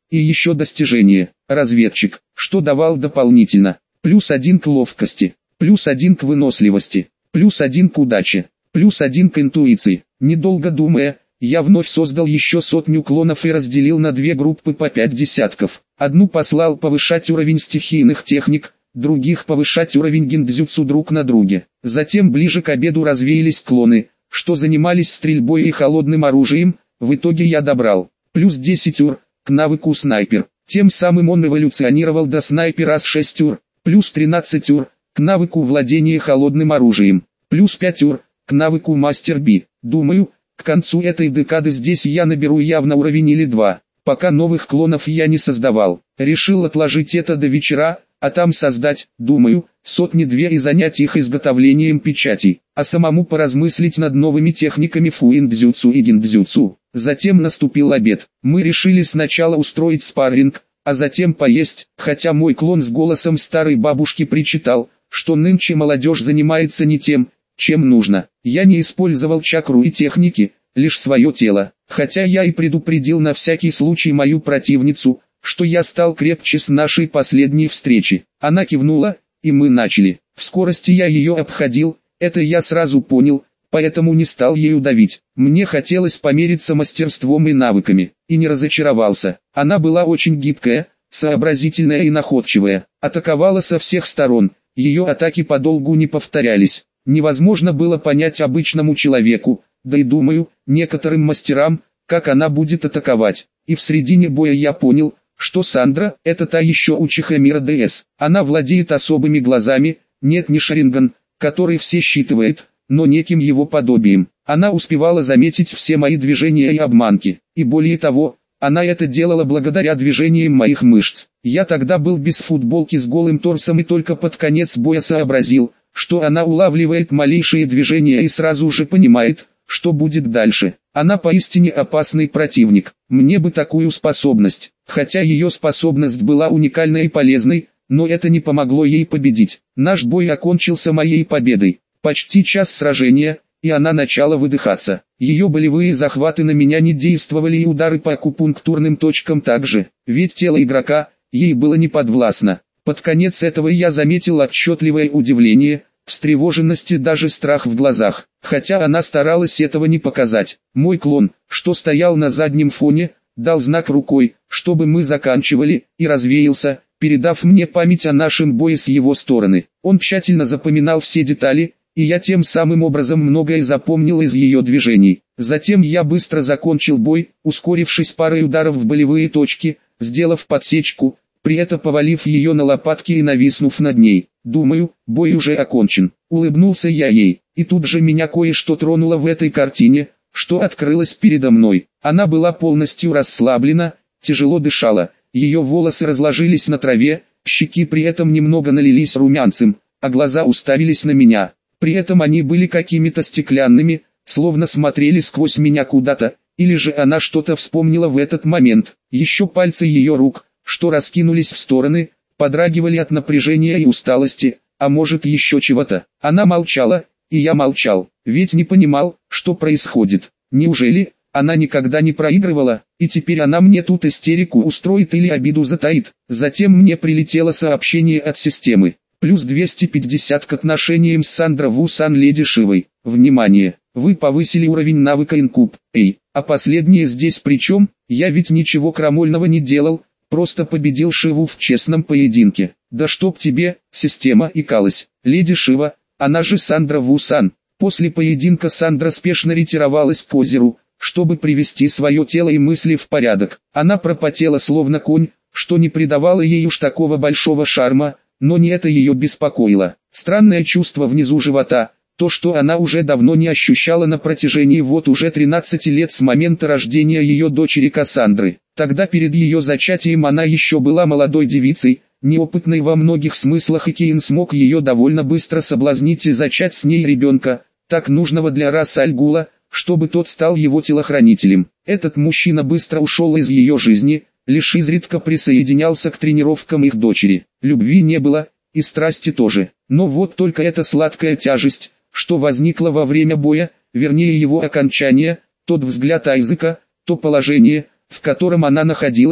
И еще достижение. Разведчик, что давал дополнительно. Плюс один к ловкости, плюс один к выносливости, плюс один к удаче, плюс один к интуиции. Недолго думая, я вновь создал еще сотню клонов и разделил на две группы по пять десятков. Одну послал повышать уровень стихийных техник, других повышать уровень гиндзюцу друг на друге. Затем ближе к обеду развеялись клоны, что занимались стрельбой и холодным оружием. В итоге я добрал плюс десять ур к навыку снайпер. Тем самым он эволюционировал до снайпера с шесть ур, плюс тринадцать ур к навыку владения холодным оружием, плюс пять ур к навыку мастер Би. Думаю, к концу этой декады здесь я наберу явно уровень или два. Пока новых клонов я не создавал. Решил отложить это до вечера, а там создать, думаю, сотни-две и занять их изготовлением печатей, а самому поразмыслить над новыми техниками фуиндзюцу и гиндзюцу. Затем наступил обед. Мы решили сначала устроить спарринг, а затем поесть, хотя мой клон с голосом старой бабушки причитал, что нынче молодежь занимается не тем, чем нужно. Я не использовал чакру и техники, лишь свое тело, хотя я и предупредил на всякий случай мою противницу, что я стал крепче с нашей последней встречи. Она кивнула, и мы начали. В скорости я ее обходил, это я сразу понял, поэтому не стал ею давить. Мне хотелось помериться мастерством и навыками, и не разочаровался. Она была очень гибкая, сообразительная и находчивая, атаковала со всех сторон, ее атаки подолгу не повторялись. Невозможно было понять обычному человеку, да и думаю, некоторым мастерам, как она будет атаковать. И в середине боя я понял, что Сандра – это та еще учиха мира ДС. Она владеет особыми глазами, нет не Шаринган, который все считывает, но неким его подобием. Она успевала заметить все мои движения и обманки, и более того, она это делала благодаря движениям моих мышц. Я тогда был без футболки с голым торсом и только под конец боя сообразил, что она улавливает малейшие движения и сразу же понимает, что будет дальше. Она поистине опасный противник. Мне бы такую способность, хотя ее способность была уникальной и полезной, но это не помогло ей победить. Наш бой окончился моей победой. Почти час сражения, и она начала выдыхаться. Ее болевые захваты на меня не действовали и удары по акупунктурным точкам также, ведь тело игрока ей было не подвластно. Под конец этого я заметил отчетливое удивление, встревоженность и даже страх в глазах, хотя она старалась этого не показать. Мой клон, что стоял на заднем фоне, дал знак рукой, чтобы мы заканчивали, и развеялся, передав мне память о нашем бое с его стороны. Он тщательно запоминал все детали, и я тем самым образом многое запомнил из ее движений. Затем я быстро закончил бой, ускорившись парой ударов в болевые точки, сделав подсечку, при этом повалив ее на лопатки и нависнув над ней. Думаю, бой уже окончен. Улыбнулся я ей, и тут же меня кое-что тронуло в этой картине, что открылось передо мной. Она была полностью расслаблена, тяжело дышала, ее волосы разложились на траве, щеки при этом немного налились румянцем, а глаза уставились на меня. При этом они были какими-то стеклянными, словно смотрели сквозь меня куда-то, или же она что-то вспомнила в этот момент. Еще пальцы ее рук, что раскинулись в стороны, подрагивали от напряжения и усталости, а может еще чего-то. Она молчала, и я молчал, ведь не понимал, что происходит. Неужели она никогда не проигрывала, и теперь она мне тут истерику устроит или обиду затаит? Затем мне прилетело сообщение от системы. Плюс двести пятьдесят к отношениям с Сандра Ву-сан Леди Шивой. Внимание! Вы повысили уровень навыка инкуб. Эй, а последнее здесь при чем? Я ведь ничего крамольного не делал, просто победил Шиву в честном поединке. Да чтоб тебе, система икалась. Леди Шива, она же Сандра Ву-сан. После поединка Сандра спешно ретировалась к озеру, чтобы привести свое тело и мысли в порядок. Она пропотела словно конь, что не придавало ей уж такого большого шарма, но не это ее беспокоило. Странное чувство внизу живота, то, что она уже давно не ощущала на протяжении вот уже тринадцати лет с момента рождения ее дочери Кассандры. Тогда перед ее зачатием она еще была молодой девицей, неопытной во многих смыслах, и Кейн смог ее довольно быстро соблазнить и зачать с ней ребенка, так нужного для расы Аль-Гула, чтобы тот стал его телохранителем. Этот мужчина быстро ушел из ее жизни, лишь изредка присоединялся к тренировкам их дочери. Любви не было, и страсти тоже. Но вот только эта сладкая тяжесть, что возникла во время боя, вернее его окончания, тот взгляд Айзека, то положение, в котором она находилась,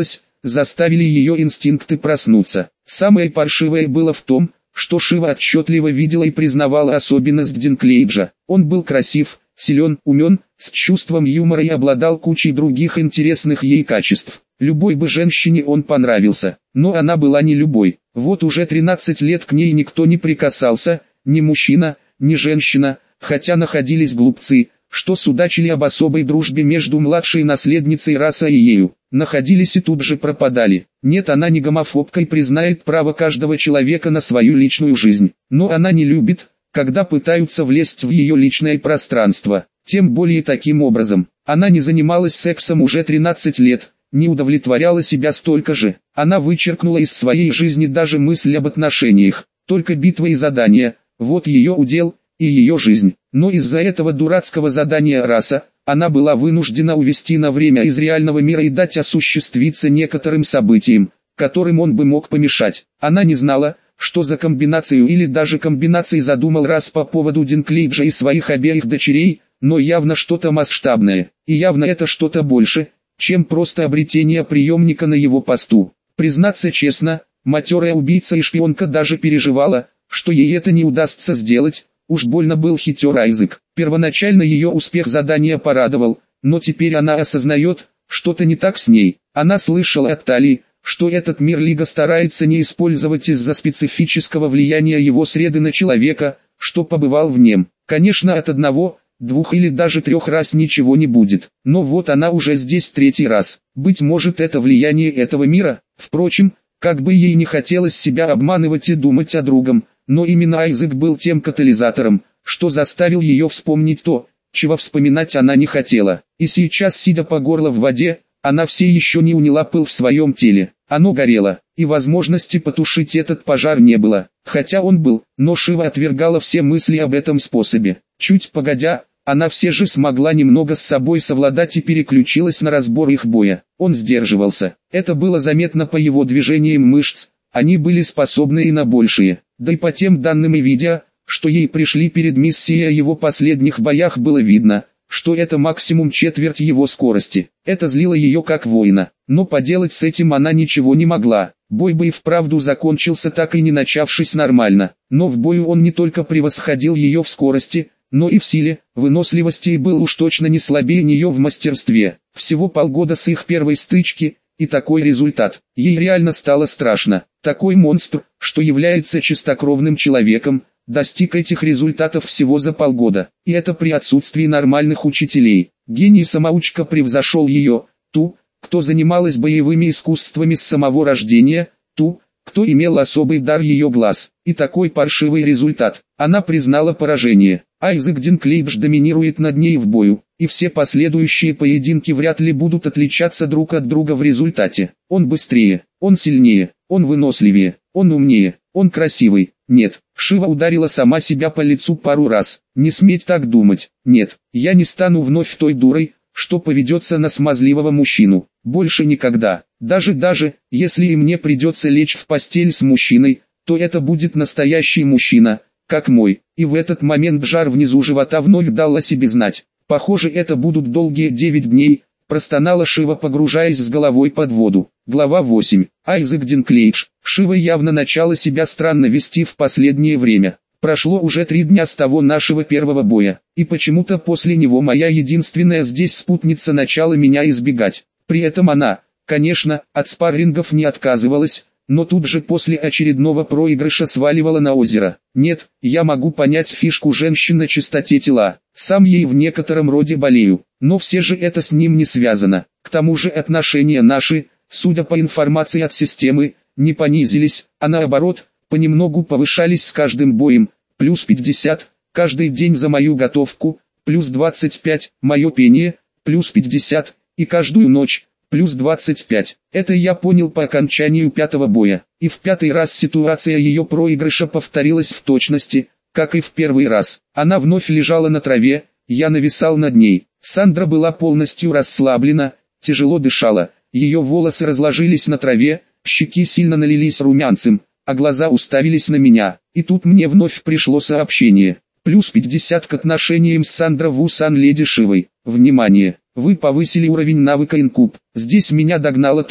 заставили ее инстинкты проснуться. Самое паршивое было в том, что Шива отчетливо видела и признавала особенность Динклейджа. Он был красив, силен, умен, с чувством юмора и обладал кучей других интересных ей качеств. Любой бы женщине он понравился, но она была не любой. Вот уже тринадцать лет к ней никто не прикасался, ни мужчина, ни женщина, хотя находились глупцы, что судачили об особой дружбе между младшей наследницей раса и ею. Находились и тут же пропадали. Нет, она не гомофобка и признает право каждого человека на свою личную жизнь. Но она не любит, когда пытаются влезть в ее личное пространство. Тем более таким образом. Она не занималась сексом уже тринадцать лет, не удовлетворяла себя столько же. Она вычеркнула из своей жизни даже мысль об отношениях. Только битва и задания, вот ее удел и ее жизнь. Но из-за этого дурацкого задания раса, она была вынуждена увести на время из реального мира и дать осуществиться некоторым событиям, которым он бы мог помешать. Она не знала, что за комбинацию или даже комбинации задумал раз по поводу Динклейджа и своих обеих дочерей, но явно что-то масштабное, и явно это что-то больше, чем просто обретение приемника на его посту. Признаться честно, матерая убийца и шпионка даже переживала, что ей это не удастся сделать. Уж больно был хитер Айзек. Первоначально ее успех задания порадовал, но теперь она осознает, что-то не так с ней. Она слышала от Талии, что этот мир Лига старается не использовать из-за специфического влияния его среды на человека, что побывал в нем. Конечно, от одного, двух или даже трех раз ничего не будет. Но вот она уже здесь третий раз. Быть может, это влияние этого мира. Впрочем, как бы ей не хотелось себя обманывать и думать о другом, но именно Айзек был тем катализатором, что заставил ее вспомнить то, чего вспоминать она не хотела. И сейчас, сидя по горло в воде, она все еще не уняла пыл в своем теле. Оно горело, и возможности потушить этот пожар не было, хотя он был, но Шива отвергала все мысли об этом способе. Чуть погодя, она все же смогла немного с собой совладать и переключилась на разбор их боя. Он сдерживался, это было заметно по его движениям мышц, они были способны и на большие. Да и по тем данным и видео, что ей пришли перед миссией о его последних боях, было видно, что это максимум четверть его скорости. Это злило ее как воина, но поделать с этим она ничего не могла. Бой бы и вправду закончился так и не начавшись нормально, но в бою он не только превосходил ее в скорости, но и в силе, выносливости и был уж точно не слабее нее в мастерстве. Всего полгода с их первой стычки, и такой результат. Ей реально стало страшно. Такой монстр, что является чистокровным человеком, достиг этих результатов всего за полгода. И это при отсутствии нормальных учителей. Гений-самоучка превзошел ее, ту, кто занималась боевыми искусствами с самого рождения, ту, кто имел особый дар ее глаз. И такой паршивый результат. Она признала поражение. Айзек Динклейдж доминирует над ней в бою, и все последующие поединки вряд ли будут отличаться друг от друга в результате. Он быстрее, он сильнее, он выносливее, он умнее, он красивый. Нет, Шива ударила сама себя по лицу пару раз. Не сметь так думать. Нет, я не стану вновь той дурой, что поведется на смазливого мужчину. Больше никогда. Даже-даже, если и мне придется лечь в постель с мужчиной, то это будет настоящий мужчина, как мой. И в этот момент жар внизу живота вновь дал о себе знать. Похоже, это будут долгие девять дней, простонала Шива, погружаясь с головой под воду. Глава восемь. Айзек Динклейдж. Шива явно начала себя странно вести в последнее время. Прошло уже три дня с того нашего первого боя, и почему-то после него моя единственная здесь спутница начала меня избегать. При этом она, конечно, от спаррингов не отказывалась, но тут же после очередного проигрыша сваливала на озеро. Нет, я могу понять фишку женщин на чистоте тела, сам ей в некотором роде болею, но все же это с ним не связано. К тому же отношения наши, судя по информации от системы, не понизились, а наоборот, понемногу повышались с каждым боем, плюс пятьдесят, каждый день за мою готовку, плюс двадцать пять, мое пение, плюс пятьдесят, и каждую ночь, плюс двадцать пять. Это я понял по окончанию пятого боя, и в пятый раз ситуация ее проигрыша повторилась в точности, как и в первый раз. Она вновь лежала на траве, я нависал над ней. Сандра была полностью расслаблена, тяжело дышала, ее волосы разложились на траве, щеки сильно налились румянцем, а глаза уставились на меня. И тут мне вновь пришло сообщение. Плюс пятьдесят к отношениям с Сандра Вусан Леди Шивой. Внимание! Вы повысили уровень навыка инкуб. Здесь меня догнало то,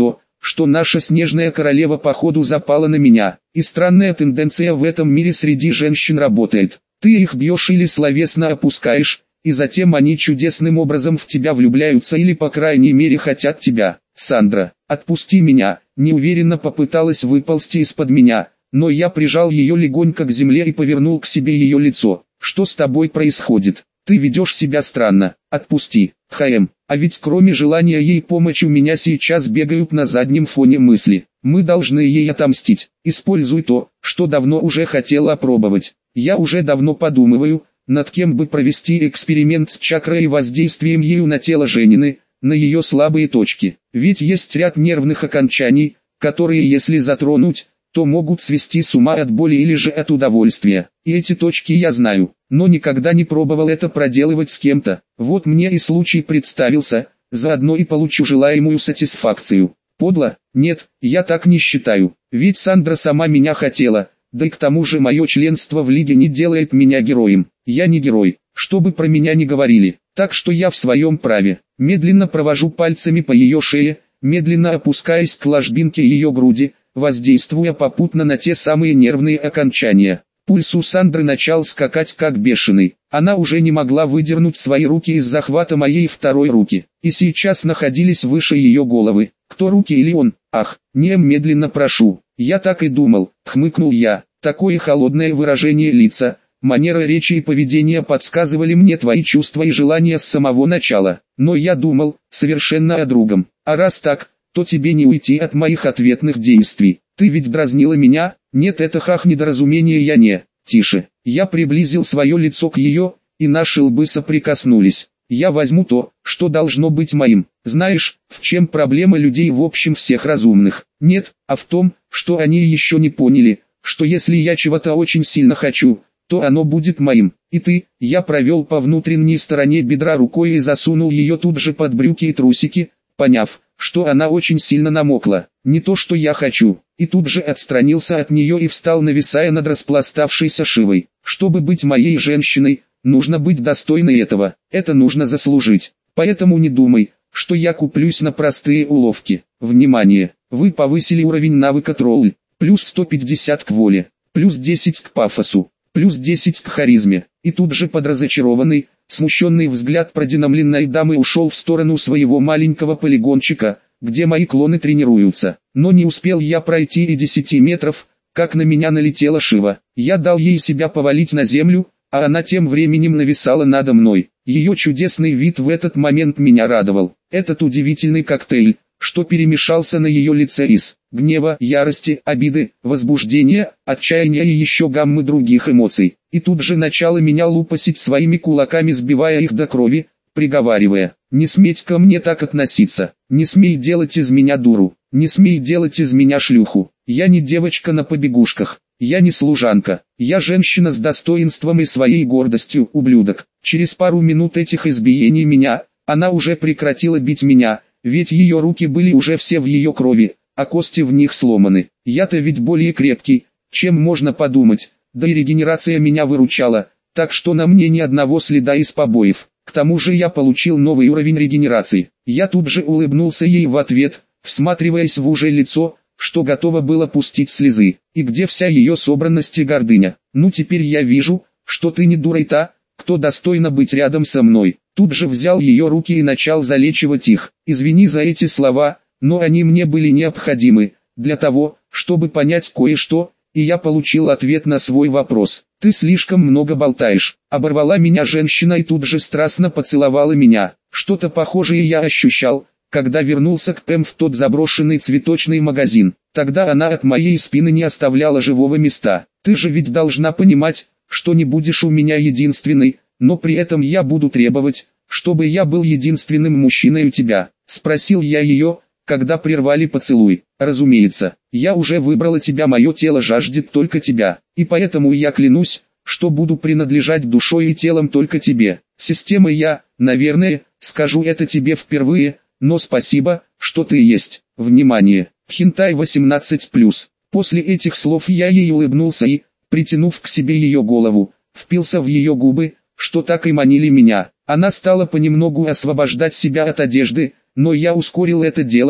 что наша снежная королева походу запала на меня, и странная тенденция в этом мире среди женщин работает. Ты их бьешь или словесно опускаешь, и затем они чудесным образом в тебя влюбляются или по крайней мере хотят тебя. Сандра, отпусти меня, неуверенно попыталась выползти из-под меня, но я прижал ее легонько к земле и повернул к себе ее лицо. Что с тобой происходит? Ты ведешь себя странно. Отпусти. ХМ. А ведь кроме желания ей помочь у меня сейчас бегают на заднем фоне мысли. Мы должны ей отомстить. Используй то, что давно уже хотел опробовать. Я уже давно подумываю, над кем бы провести эксперимент с чакрой и воздействием ею на тело Женины, на ее слабые точки. Ведь есть ряд нервных окончаний, которые если затронуть, то могут свести с ума от боли или же от удовольствия. И эти точки я знаю, но никогда не пробовал это проделывать с кем-то. Вот мне и случай представился, заодно и получу желаемую сатисфакцию. Подло? Нет, я так не считаю. Ведь Сандра сама меня хотела, да и к тому же мое членство в лиге не делает меня героем. Я не герой, что бы про меня ни говорили, так что я в своем праве. Медленно провожу пальцами по ее шее, медленно опускаясь к ложбинке ее груди, воздействуя попутно на те самые нервные окончания. Пульс у Сандры начал скакать как бешеный. Она уже не могла выдернуть свои руки из захвата моей второй руки, и сейчас находились выше ее головы. Кто руки или он? Ах, не медленно прошу. Я так и думал, хмыкнул я. Такое холодное выражение лица, манера речи и поведения подсказывали мне твои чувства и желания с самого начала. Но я думал, совершенно о другом. А раз так, то тебе не уйти от моих ответных действий. Ты ведь дразнила меня? Нет, это хах недоразумение, я не. Тише. Я приблизил свое лицо к ее, и наши лбы соприкоснулись. Я возьму то, что должно быть моим. Знаешь, в чем проблема людей в общем всех разумных? Нет, а в том, что они еще не поняли, что если я чего-то очень сильно хочу, то оно будет моим. И ты, я провел по внутренней стороне бедра рукой и засунул ее тут же под брюки и трусики, поняв, что она очень сильно намокла. Не то, что я хочу. И тут же отстранился от нее и встал, нависая над распластавшейся Шивой. Чтобы быть моей женщиной, нужно быть достойной этого. Это нужно заслужить. Поэтому не думай, что я куплюсь на простые уловки. Внимание! Вы повысили уровень навыка тролль. Плюс сто пятьдесят к воле. Плюс десять к пафосу. Плюс десять к харизме. И тут же под разочарованный, смущенный взгляд продинамленной дамы ушел в сторону своего маленького полигончика, где мои клоны тренируются. Но не успел я пройти и десяти метров, как на меня налетела Шива. Я дал ей себя повалить на землю, а она тем временем нависала надо мной. Ее чудесный вид в этот момент меня радовал. Этот удивительный коктейль, что перемешался на ее лице из гнева, ярости, обиды, возбуждения, отчаяния и еще гаммы других эмоций. И тут же начала меня лупасить своими кулаками, сбивая их до крови, приговаривая: «Не сметь ко мне так относиться, не смей делать из меня дуру, не смей делать из меня шлюху. Я не девочка на побегушках, я не служанка, я женщина с достоинством и своей гордостью, ублюдок». Через пару минут этих избиений меня, она уже прекратила бить меня, ведь ее руки были уже все в ее крови, а кости в них сломаны. Я-то ведь более крепкий, чем можно подумать, да и регенерация меня выручала, так что на мне ни одного следа из побоев. К тому же я получил новый уровень регенерации. Я тут же улыбнулся ей в ответ, всматриваясь в уже лицо, что готово было пустить слезы. И где вся ее собранность и гордыня? Ну теперь я вижу, что ты не дура и та, кто достойна быть рядом со мной. Тут же взял ее руки и начал залечивать их. Извини за эти слова, но они мне были необходимы, для того, чтобы понять кое-что, и я получил ответ на свой вопрос. «Ты слишком много болтаешь», — оборвала меня женщина и тут же страстно поцеловала меня. Что-то похожее я ощущал, когда вернулся к Пэм в тот заброшенный цветочный магазин. Тогда она от моей спины не оставляла живого места. «Ты же ведь должна понимать, что не будешь у меня единственной, но при этом я буду требовать, чтобы я был единственным мужчиной у тебя», — спросил я ее, когда прервали поцелуй. «Разумеется, я уже выбрала тебя, мое тело жаждет только тебя, и поэтому я клянусь, что буду принадлежать душой и телом только тебе. Система, я, наверное, скажу это тебе впервые, но спасибо, что ты есть. Внимание, хентай восемнадцать плюс». После этих слов я ей улыбнулся и, притянув к себе ее голову, впился в ее губы, что так и манили меня. Она стала понемногу освобождать себя от одежды, но я ускорил это дело,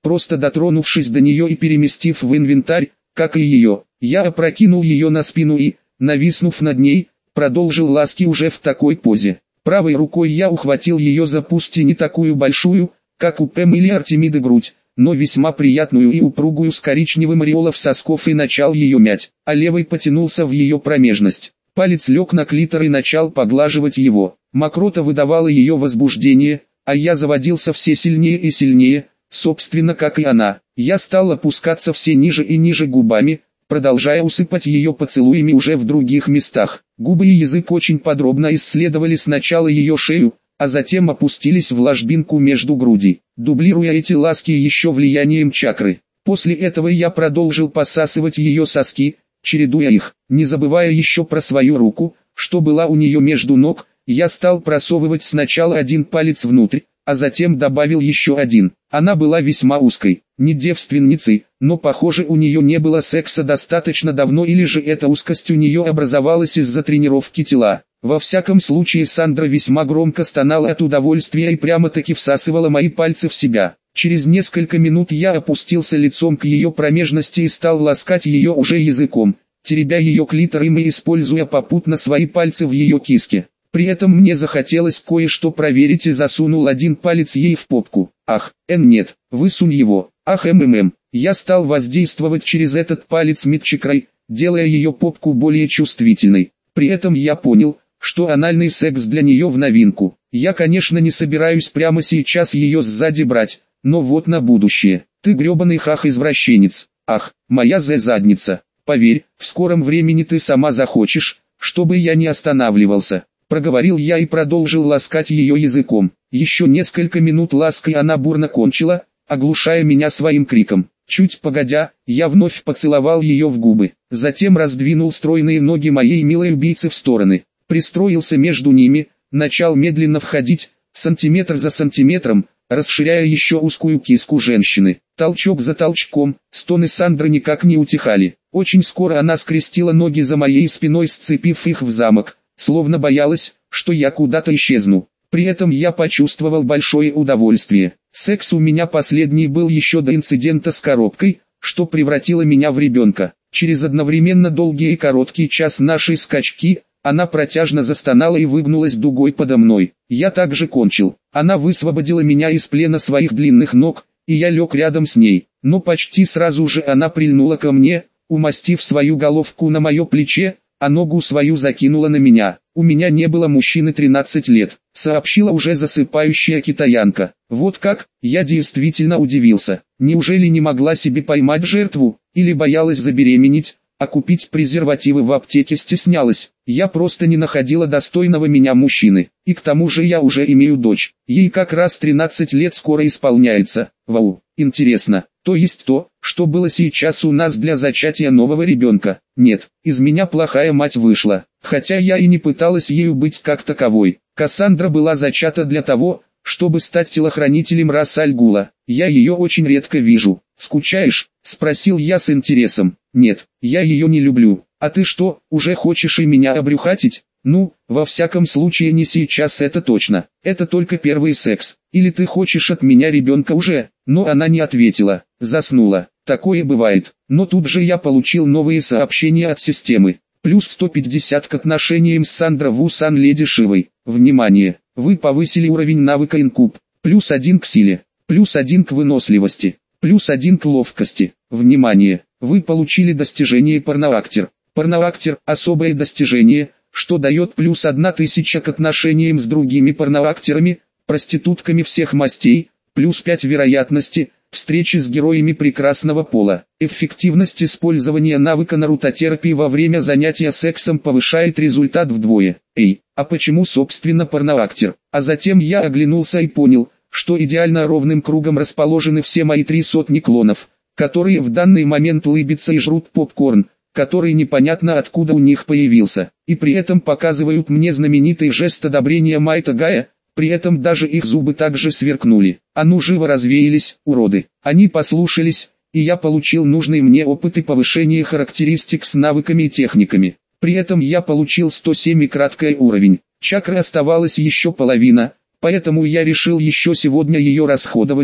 просто дотронувшись до нее и переместив в инвентарь, как и ее. Я опрокинул ее на спину и, нависнув над ней, продолжил ласки уже в такой позе. Правой рукой я ухватил ее за пусть и не такую большую, как у Пэм или Артемиды грудь, но весьма приятную и упругую с коричневым ореолов сосков и начал ее мять, а левой потянулся в ее промежность. Палец лег на клитор и начал поглаживать его. Мокрота выдавала ее возбуждение, а я заводился все сильнее и сильнее, собственно как и она. Я стал опускаться все ниже и ниже губами, продолжая усыпать ее поцелуями уже в других местах. Губы и язык очень подробно исследовали сначала ее шею, а затем опустились в ложбинку между груди, дублируя эти ласки еще влиянием чакры. После этого я продолжил посасывать ее соски, чередуя их, не забывая еще про свою руку, что была у нее между ног. Я стал просовывать сначала один палец внутрь, а затем добавил еще один. Она была весьма узкой, не девственницей, но похоже у нее не было секса достаточно давно, или же эта узкость у нее образовалась из-за тренировки тела. Во всяком случае Сандра весьма громко стонала от удовольствия и прямо-таки всасывала мои пальцы в себя. Через несколько минут я опустился лицом к ее промежности и стал ласкать ее уже языком, теребя ее клитор и используя попутно свои пальцы в ее киске. При этом мне захотелось кое-что проверить и засунул один палец ей в попку. Ах, эн нет, высунь его. Ах, ммм. Я стал воздействовать через этот палец мидчакрай, делая ее попку более чувствительной. При этом я понял, что анальный секс для нее в новинку. Я, конечно, не собираюсь прямо сейчас ее сзади брать, но вот на будущее. Ты гребаный хах-извращенец. Ах, моя зе-задница. Поверь, в скором времени ты сама захочешь, чтобы я не останавливался. Проговорил я и продолжил ласкать ее языком. Еще несколько минут лаской она бурно кончила, оглушая меня своим криком. Чуть погодя, я вновь поцеловал ее в губы. Затем раздвинул стройные ноги моей милой убийцы в стороны. Пристроился между ними, начал медленно входить, сантиметр за сантиметром, расширяя еще узкую киску женщины. Толчок за толчком, стоны Сандры никак не утихали. Очень скоро она скрестила ноги за моей спиной, сцепив их в замок, словно боялась, что я куда-то исчезну. При этом я почувствовал большое удовольствие. Секс у меня последний был еще до инцидента с коробкой, что превратило меня в ребенка. Через одновременно долгий и короткий час нашей скачки, она протяжно застонала и выгнулась дугой подо мной. Я также кончил. Она высвободила меня из плена своих длинных ног, и я лег рядом с ней. Но почти сразу же она прильнула ко мне, умастив свою головку на мое плече, а ногу свою закинула на меня. У меня не было мужчины тринадцать лет, сообщила уже засыпающая китаянка. Вот как, я действительно удивился. Неужели не могла себе поймать жертву, или боялась забеременеть, а купить презервативы в аптеке стеснялась? Я просто не находила достойного меня мужчины, и к тому же я уже имею дочь. Ей как раз тринадцать лет скоро исполняется. Вау, интересно. То есть то, что было сейчас у нас для зачатия нового ребенка. Нет, из меня плохая мать вышла, хотя я и не пыталась ею быть как таковой. Кассандра была зачата для того, чтобы стать телохранителем Рас-аль-Гула. Я ее очень редко вижу. «Скучаешь?» – спросил я с интересом. «Нет, я ее не люблю. А ты что, уже хочешь и меня обрюхатить?» «Ну, во всяком случае не сейчас, это точно. Это только первый секс. Или ты хочешь от меня ребенка уже?» Но она не ответила. Заснула. Такое бывает. Но тут же я получил новые сообщения от системы. Плюс сто пятьдесят к отношениям с Сандра Вусан Леди Шивой. Внимание! Вы повысили уровень навыка инкуб. Плюс один к силе. Плюс один к выносливости. Плюс один к ловкости. Внимание! Вы получили достижение Порноактер. Порноактер – особое достижение, что дает плюс одна тысяча к отношениям с другими порноактерами, проститутками всех мастей, плюс пять вероятности встречи с героями прекрасного пола. Эффективность использования навыка нарутотерапии во время занятия сексом повышает результат вдвое. Эй, а почему собственно порноактер? А затем я оглянулся и понял, что идеально ровным кругом расположены все мои три сотни клонов, которые в данный момент лыбятся и жрут попкорн, который непонятно откуда у них появился, и при этом показывают мне знаменитый жест одобрения Майта Гая. При этом даже их зубы также сверкнули. А ну живо развеялись, уроды. Они послушались, и я получил нужный мне опыт и повышение характеристик с навыками и техниками. При этом я получил сто семь и краткий уровень. Чакры оставалась еще половина, поэтому я решил еще сегодня ее расходовать,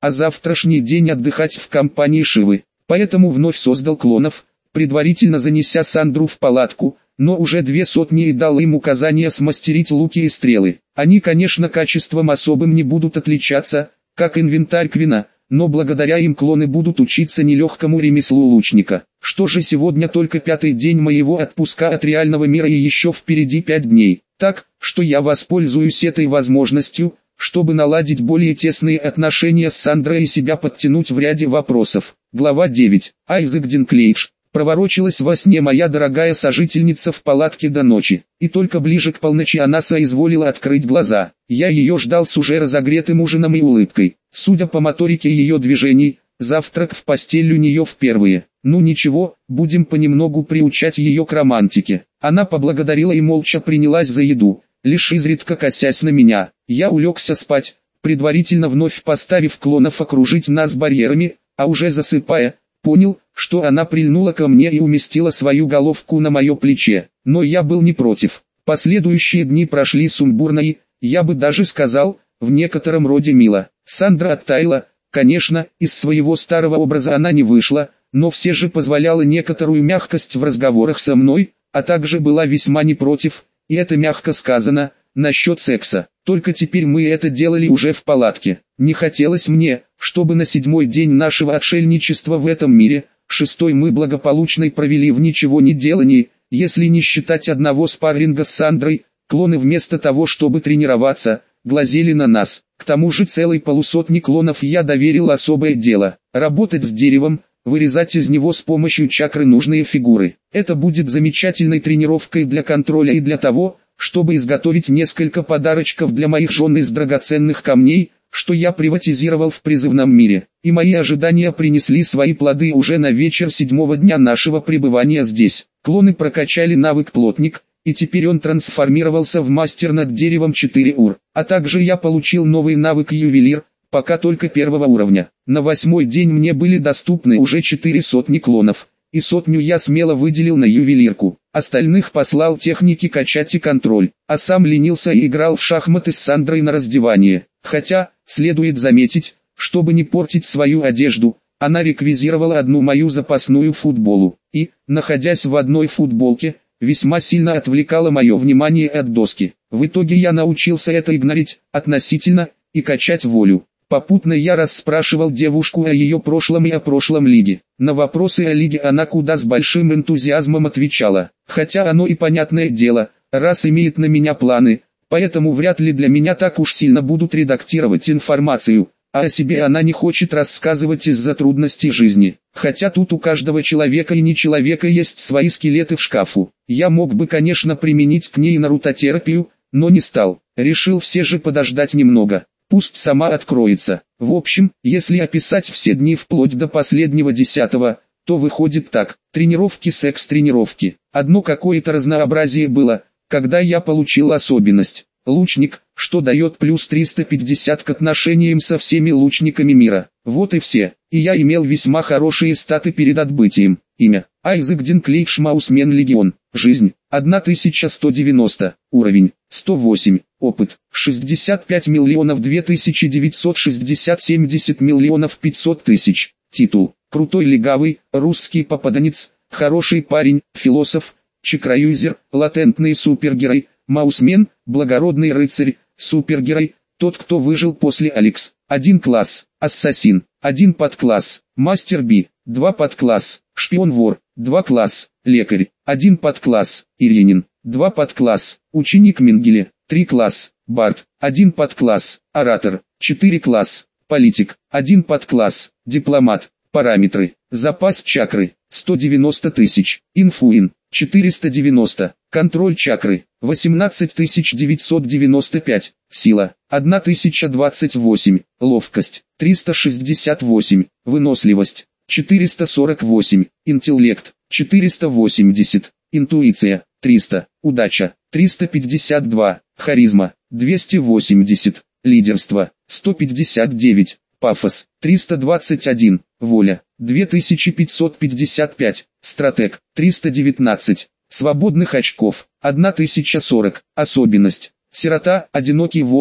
а завтрашний день отдыхать в компании Шивы. Поэтому вновь создал клонов, предварительно занеся Сандру в палатку, но уже две сотни и дал им указания смастерить луки и стрелы. Они, конечно, качеством особым не будут отличаться, как инвентарь Квина, но благодаря им клоны будут учиться нелегкому ремеслу лучника. Что же, сегодня только пятый день моего отпуска от реального мира и еще впереди пять дней. Так, что я воспользуюсь этой возможностью, чтобы наладить более тесные отношения с Сандрой и себя подтянуть в ряде вопросов. Глава девять. Айзек Динклейдж. Проворочилась во сне моя дорогая сожительница в палатке до ночи, и только ближе к полночи она соизволила открыть глаза. Я ее ждал с уже разогретым ужином и улыбкой. Судя по моторике ее движений, завтрак в постель у нее впервые. Ну ничего, будем понемногу приучать ее к романтике. Она поблагодарила и молча принялась за еду, лишь изредка косясь на меня. Я улегся спать, предварительно вновь поставив клонов окружить нас барьерами, а уже засыпая, понял, что она прильнула ко мне и уместила свою головку на мое плече. Но я был не против. Последующие дни прошли сумбурно и, я бы даже сказал, в некотором роде мило. Сандра оттаяла, конечно, из своего старого образа она не вышла, но все же позволяла некоторую мягкость в разговорах со мной, а также была весьма не против, и это мягко сказано, насчет секса. Только теперь мы это делали уже в палатке. Не хотелось мне, чтобы на седьмой день нашего отшельничества в этом мире, шестой мы благополучно провели в ничего не делании, если не считать одного спарринга с Сандрой, клоны вместо того, чтобы тренироваться, глазели на нас. К тому же целой полусотни клонов я доверил особое дело – работать с деревом, вырезать из него с помощью чакры нужные фигуры. Это будет замечательной тренировкой для контроля и для того, чтобы изготовить несколько подарочков для моих жен из драгоценных камней, что я приватизировал в призывном мире. И мои ожидания принесли свои плоды уже на вечер седьмого дня нашего пребывания здесь. Клоны прокачали навык плотник, и теперь он трансформировался в мастер над деревом четыре ур. А также я получил новый навык ювелир, пока только первого уровня. На восьмой день мне были доступны уже четыре сотни клонов, и сотню я смело выделил на ювелирку. Остальных послал техники качать и контроль, а сам ленился и играл в шахматы с Сандрой на раздевание. Хотя, следует заметить, чтобы не портить свою одежду, она реквизировала одну мою запасную футболу, и, находясь в одной футболке, весьма сильно отвлекала мое внимание от доски. В итоге я научился это игнорить, относительно, и качать волю. Попутно я расспрашивал девушку о ее прошлом и о прошлом лиге. На вопросы о лиге она куда с большим энтузиазмом отвечала, хотя оно и понятное дело, раз имеет на меня планы, поэтому вряд ли для меня так уж сильно будут редактировать информацию, а о себе она не хочет рассказывать из-за трудностей жизни. Хотя тут у каждого человека и не человека есть свои скелеты в шкафу. Я мог бы, конечно, применить к ней нарутотерапию, но не стал. Решил все же подождать немного. Пусть сама откроется. В общем, если описать все дни вплоть до последнего десятого, то выходит так. Тренировки, секс-тренировки. Одно какое-то разнообразие было, когда я получил особенность. Лучник, что дает плюс триста пятьдесят к отношениям со всеми лучниками мира. Вот и все. И я имел весьма хорошие статы перед отбытием. Имя: Айзек Динклейдж, Маусмен Легион. Жизнь: тысяча сто девяносто. Уровень: сто восемь. Опыт: шестьдесят пять миллионов две тысячи девятьсот шестьдесят семьдесят миллионов пятьсот тысяч. Титул: Крутой легавый, русский попаданец, хороший парень, философ, чакраюзер, латентный супергерой, Маусмен, благородный рыцарь, супергерой, тот, кто выжил после Алекс. один класс, ассасин, один подкласс, мастер Би, два подкласс, шпион-вор, два класс, лекарь, один подкласс, Иринин, два подкласс, ученик Менгеле, три класс, бард, один подкласс, оратор, четыре класс, политик, один подкласс, дипломат. Параметры: запас чакры сто девяносто тысяч, инфуин четыреста девяносто, контроль чакры восемнадцать тысяч девятьсот девяносто пять, сила тысяча двадцать восемь, ловкость триста шестьдесят восемь, выносливость четыреста сорок восемь, интеллект четыреста восемьдесят, интуиция триста, удача триста пятьдесят два, харизма двести восемьдесят, лидерство сто пятьдесят девять, пафос триста двадцать один, воля две тысячи пятьсот пятьдесят пять, стратег триста девятнадцать, свободных очков тысяча сорок, особенность: сирота, одинокий волк,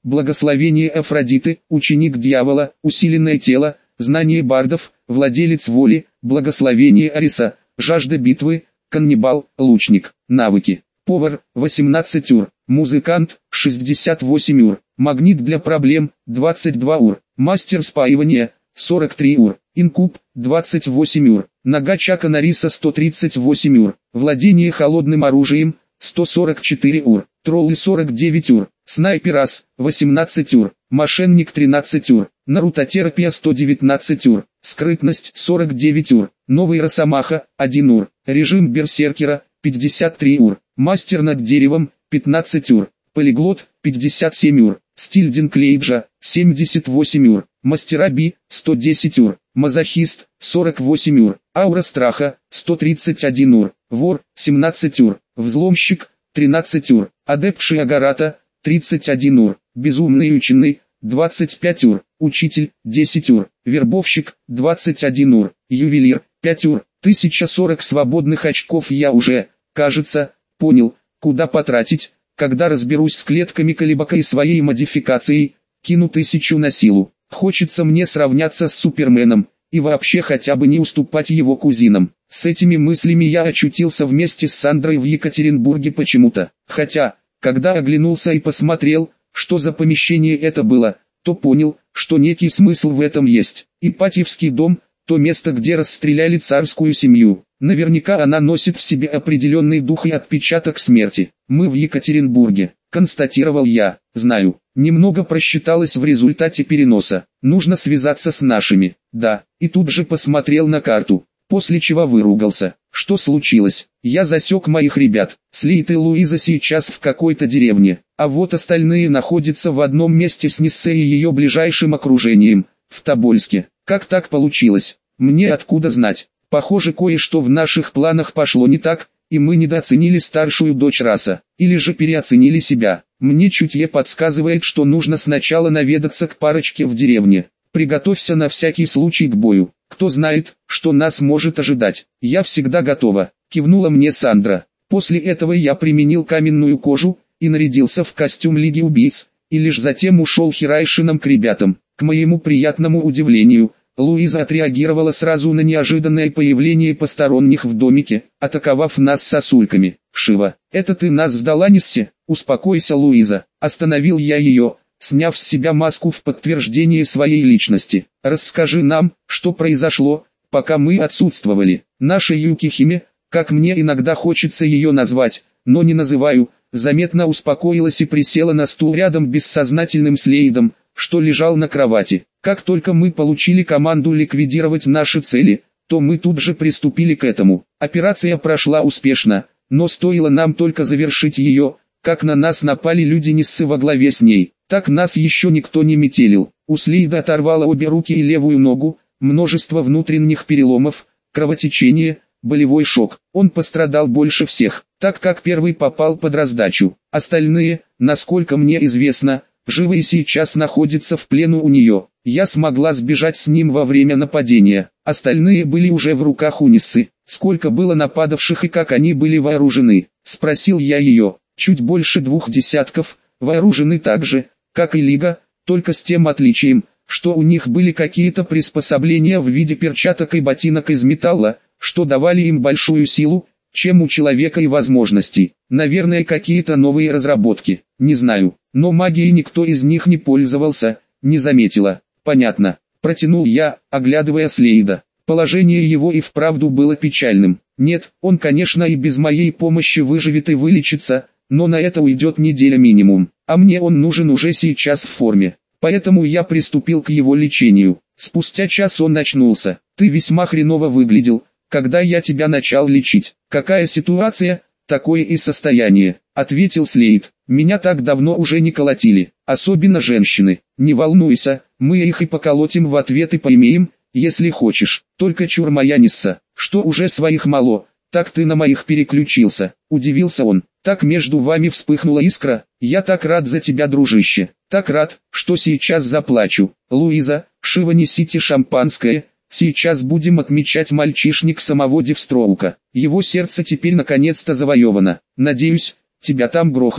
благословение Афродиты, ученик дьявола, усиленное тело, знание бардов, владелец воли, благословение Ариса, жажда битвы, каннибал, лучник, навыки. Повар, восемнадцать ур, музыкант, шестьдесят восемь ур, магнит для проблем, двадцать два ур, мастер спаивания, сорок три ур, инкуб, двадцать восемь ур, нога Чака Норриса сто тридцать восемь ур, владение холодным оружием, сто сорок четыре ур, троллы сорок девять ур, снайпер ас, восемнадцать ур, мошенник тринадцать ур, нарутотерапия сто девятнадцать ур, скрытность сорок девять ур, новый росомаха, один ур, режим берсеркера, пятьдесят три ур, мастер над деревом, пятнадцать ур, полиглот, пятьдесят семь ур, стиль Динклейджа, семьдесят восемь ур, мастера би, сто десять ур, мазохист, сорок восемь ур, аура страха, сто тридцать один ур, вор, семнадцать ур, взломщик, тринадцать ур, адепт Шиагарата, тридцать один ур, безумный ученый, двадцать пять ур, учитель, десять ур, вербовщик, двадцать один ур, ювелир, пять ур, тысяча сорок свободных очков. Я уже, кажется, понял, куда потратить, когда разберусь с клетками Колебака и своей модификацией, кину тысячу на силу. Хочется мне сравняться с Суперменом, и вообще хотя бы не уступать его кузинам. С этими мыслями я очутился вместе с Сандрой в Екатеринбурге почему-то. Хотя, когда оглянулся и посмотрел, что за помещение это было, то понял, что некий смысл в этом есть. Ипатьевский дом, то место, где расстреляли царскую семью. Наверняка она носит в себе определенный дух и отпечаток смерти. Мы в Екатеринбурге, констатировал я. Знаю, немного просчиталось в результате переноса. Нужно связаться с нашими. Да, и тут же посмотрел на карту, после чего выругался. Что случилось? Я засек моих ребят. Слейд и Луиза сейчас в какой-то деревне, а вот остальные находятся в одном месте с Ниссе и ее ближайшим окружением, в Тобольске. Как так получилось? Мне откуда знать? Похоже, кое-что в наших планах пошло не так, и мы недооценили старшую дочь Раса, или же переоценили себя. Мне чутье подсказывает, что нужно сначала наведаться к парочке в деревне. Приготовься на всякий случай к бою. Кто знает, что нас может ожидать. Я всегда готова, кивнула мне Сандра. После этого я применил каменную кожу и нарядился в костюм Лиги Убийц, и лишь затем ушел Хирайшином к ребятам. К моему приятному удивлению, Луиза отреагировала сразу на неожиданное появление посторонних в домике, атаковав нас сосульками. «Шива, это ты нас сдала, Ниссе? Успокойся, Луиза», остановил я ее, сняв с себя маску в подтверждение своей личности. «Расскажи нам, что произошло, пока мы отсутствовали. Наша Юкихиме, как мне иногда хочется ее назвать, но не называю, заметно успокоилась и присела на стул рядом бессознательным Слейдом, что лежал на кровати. Как только мы получили команду ликвидировать наши цели, то мы тут же приступили к этому. Операция прошла успешно, но стоило нам только завершить ее, как на нас напали люди Ниссы во главе с ней. Так нас еще никто не метелил. У Слейда оторвало обе руки и левую ногу, множество внутренних переломов, кровотечение, болевой шок. Он пострадал больше всех, так как первый попал под раздачу. Остальные, насколько мне известно, живы и сейчас находятся в плену у нее. Я смогла сбежать с ним во время нападения. Остальные были уже в руках у Ниссы. Сколько было нападавших и как они были вооружены? Спросил я ее. Чуть больше двух десятков, вооружены так же, как и Лига, только с тем отличием, что у них были какие-то приспособления в виде перчаток и ботинок из металла, что давали им большую силу, чем у человека и возможностей. Наверное, какие-то новые разработки, не знаю, но магией никто из них не пользовался, не заметила. Понятно, протянул я, оглядывая Слейда. Положение его и вправду было печальным. Нет, он, конечно, и без моей помощи выживет и вылечится, но на это уйдет неделя минимум, а мне он нужен уже сейчас в форме. Поэтому я приступил к его лечению. Спустя час он очнулся. Ты весьма хреново выглядел, когда я тебя начал лечить. Какая ситуация, такое и состояние, ответил Слейд. Меня так давно уже не колотили, особенно женщины. Не волнуйся, мы их и поколотим в ответ и поимеем, если хочешь. Только чур моя Нисса, что уже своих мало, так ты на моих переключился. Удивился он. Так между вами вспыхнула искра. Я так рад за тебя, дружище. Так рад, что сейчас заплачу. Луиза, Шива, несите шампанское. Сейчас будем отмечать мальчишник самого Девстроука. Его сердце теперь наконец-то завоевано. Надеюсь, тебя там грохнут.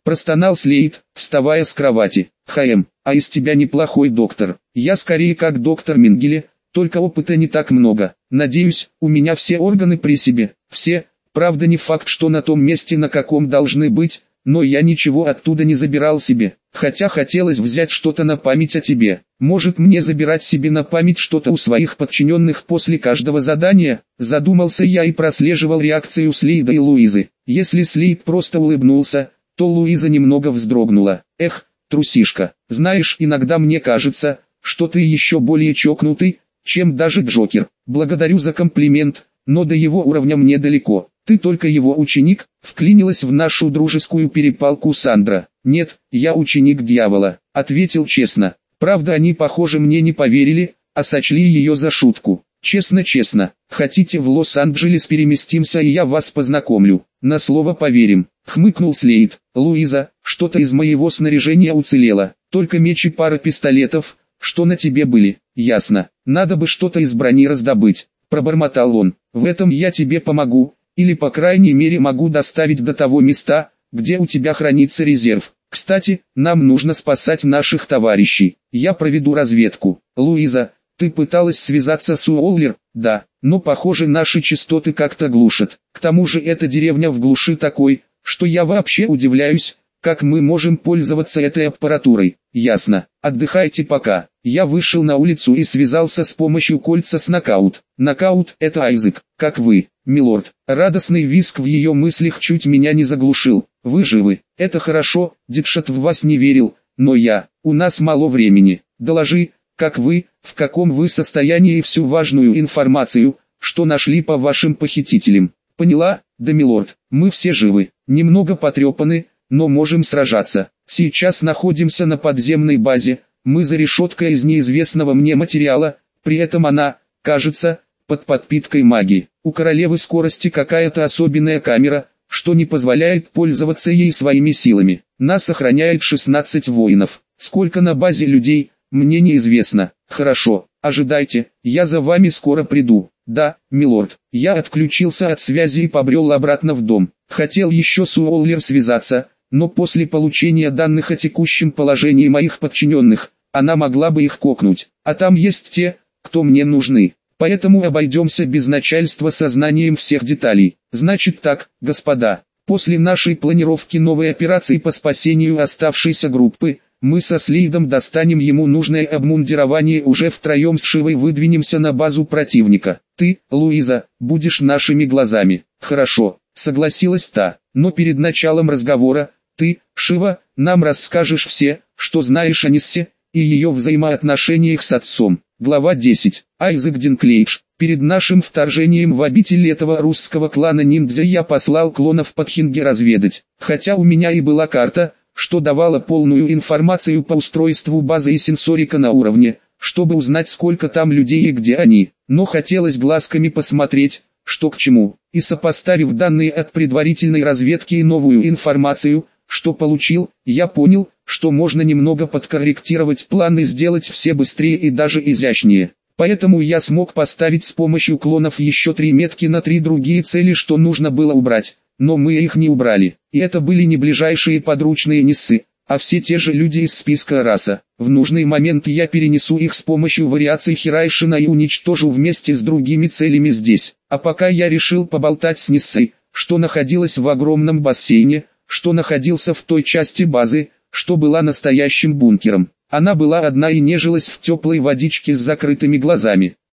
простонал Слейд, вставая с кровати. «Хм, а из тебя неплохой доктор. Я скорее как доктор Менгеле, только опыта не так много. Надеюсь, у меня все органы при себе, все, правда не факт, что на том месте, на каком должны быть, но я ничего оттуда не забирал себе, хотя хотелось взять что-то на память о тебе. Может мне забирать себе на память что-то у своих подчиненных после каждого задания?» Задумался я и прослеживал реакцию Слейда и Луизы. Если Слейд просто улыбнулся, то Луиза немного вздрогнула. «Эх, трусишка, знаешь, иногда мне кажется, что ты еще более чокнутый, чем даже Джокер. Благодарю за комплимент, но до его уровня мне далеко. Ты только его ученик», вклинилась в нашу дружескую перепалку Сандра. «Нет, я ученик дьявола», ответил честно. Правда, они, похоже, мне не поверили, а сочли ее за шутку. «Честно-честно, хотите в Лос-Анджелес переместимся и я вас познакомлю?» «На слово поверим», хмыкнул Слейд. «Луиза, что-то из моего снаряжения уцелело, только меч и пара пистолетов, что на тебе были». «Ясно, надо бы что-то из брони раздобыть», пробормотал он. «В этом я тебе помогу, или по крайней мере могу доставить до того места, где у тебя хранится резерв. Кстати, нам нужно спасать наших товарищей. Я проведу разведку». «Луиза, ты пыталась связаться с Уоллер?» «Да, но похоже наши частоты как-то глушат. К тому же эта деревня в глуши такой, что я вообще удивляюсь, как мы можем пользоваться этой аппаратурой». «Ясно, отдыхайте пока». Я вышел на улицу и связался с помощью кольца с Нокаут. «Нокаут — это Айзек, как вы, милорд». Радостный визг в ее мыслях чуть меня не заглушил. «Вы живы, это хорошо, Дедшат в вас не верил, но я, у нас мало времени. Доложи, как вы, в каком вы состоянии и всю важную информацию, что нашли по вашим похитителям». «Поняла, да милорд, мы все живы, немного потрепаны, но можем сражаться. Сейчас находимся на подземной базе, мы за решеткой из неизвестного мне материала, при этом она, кажется, под подпиткой магии. У королевы скорости какая-то особенная камера, что не позволяет пользоваться ей своими силами. Нас охраняет шестнадцать воинов. Сколько на базе людей, мне неизвестно. Хорошо, ожидайте, я за вами скоро приду». «Да, милорд». Я отключился от связи и побрел обратно в дом. Хотел еще с Уоллер связаться, но после получения данных о текущем положении моих подчиненных, она могла бы их кокнуть. А там есть те, кто мне нужны. Поэтому обойдемся без начальства со знанием всех деталей. Значит так, господа, после нашей планировки новой операции по спасению оставшейся группы, мы со Слейдом достанем ему нужное обмундирование, уже втроем с Шивой выдвинемся на базу противника. Ты, Луиза, будешь нашими глазами. «Хорошо», согласилась та, «но перед началом разговора, ты, Шива, нам расскажешь все, что знаешь о Ниссе и ее взаимоотношениях с отцом». Глава десять. Айзек Динклейдж. Перед нашим вторжением в обитель этого русского клана ниндзя я послал клонов под Хинги разведать. Хотя у меня и была карта, что давала полную информацию по устройству базы и сенсорика на уровне, чтобы узнать, сколько там людей и где они. Но хотелось глазками посмотреть, что к чему. И сопоставив данные от предварительной разведки и новую информацию, что получил, я понял, что можно немного подкорректировать план и сделать все быстрее и даже изящнее. Поэтому я смог поставить с помощью клонов еще три метки на три другие цели, что нужно было убрать, но мы их не убрали. И это были не ближайшие подручные Ниссы, а все те же люди из списка раса. В нужный момент я перенесу их с помощью вариаций Хирайшина и уничтожу вместе с другими целями здесь. А пока я решил поболтать с Ниссой, что находилась в огромном бассейне, что находился в той части базы, что была настоящим бункером. Она была одна и нежилась в теплой водичке с закрытыми глазами.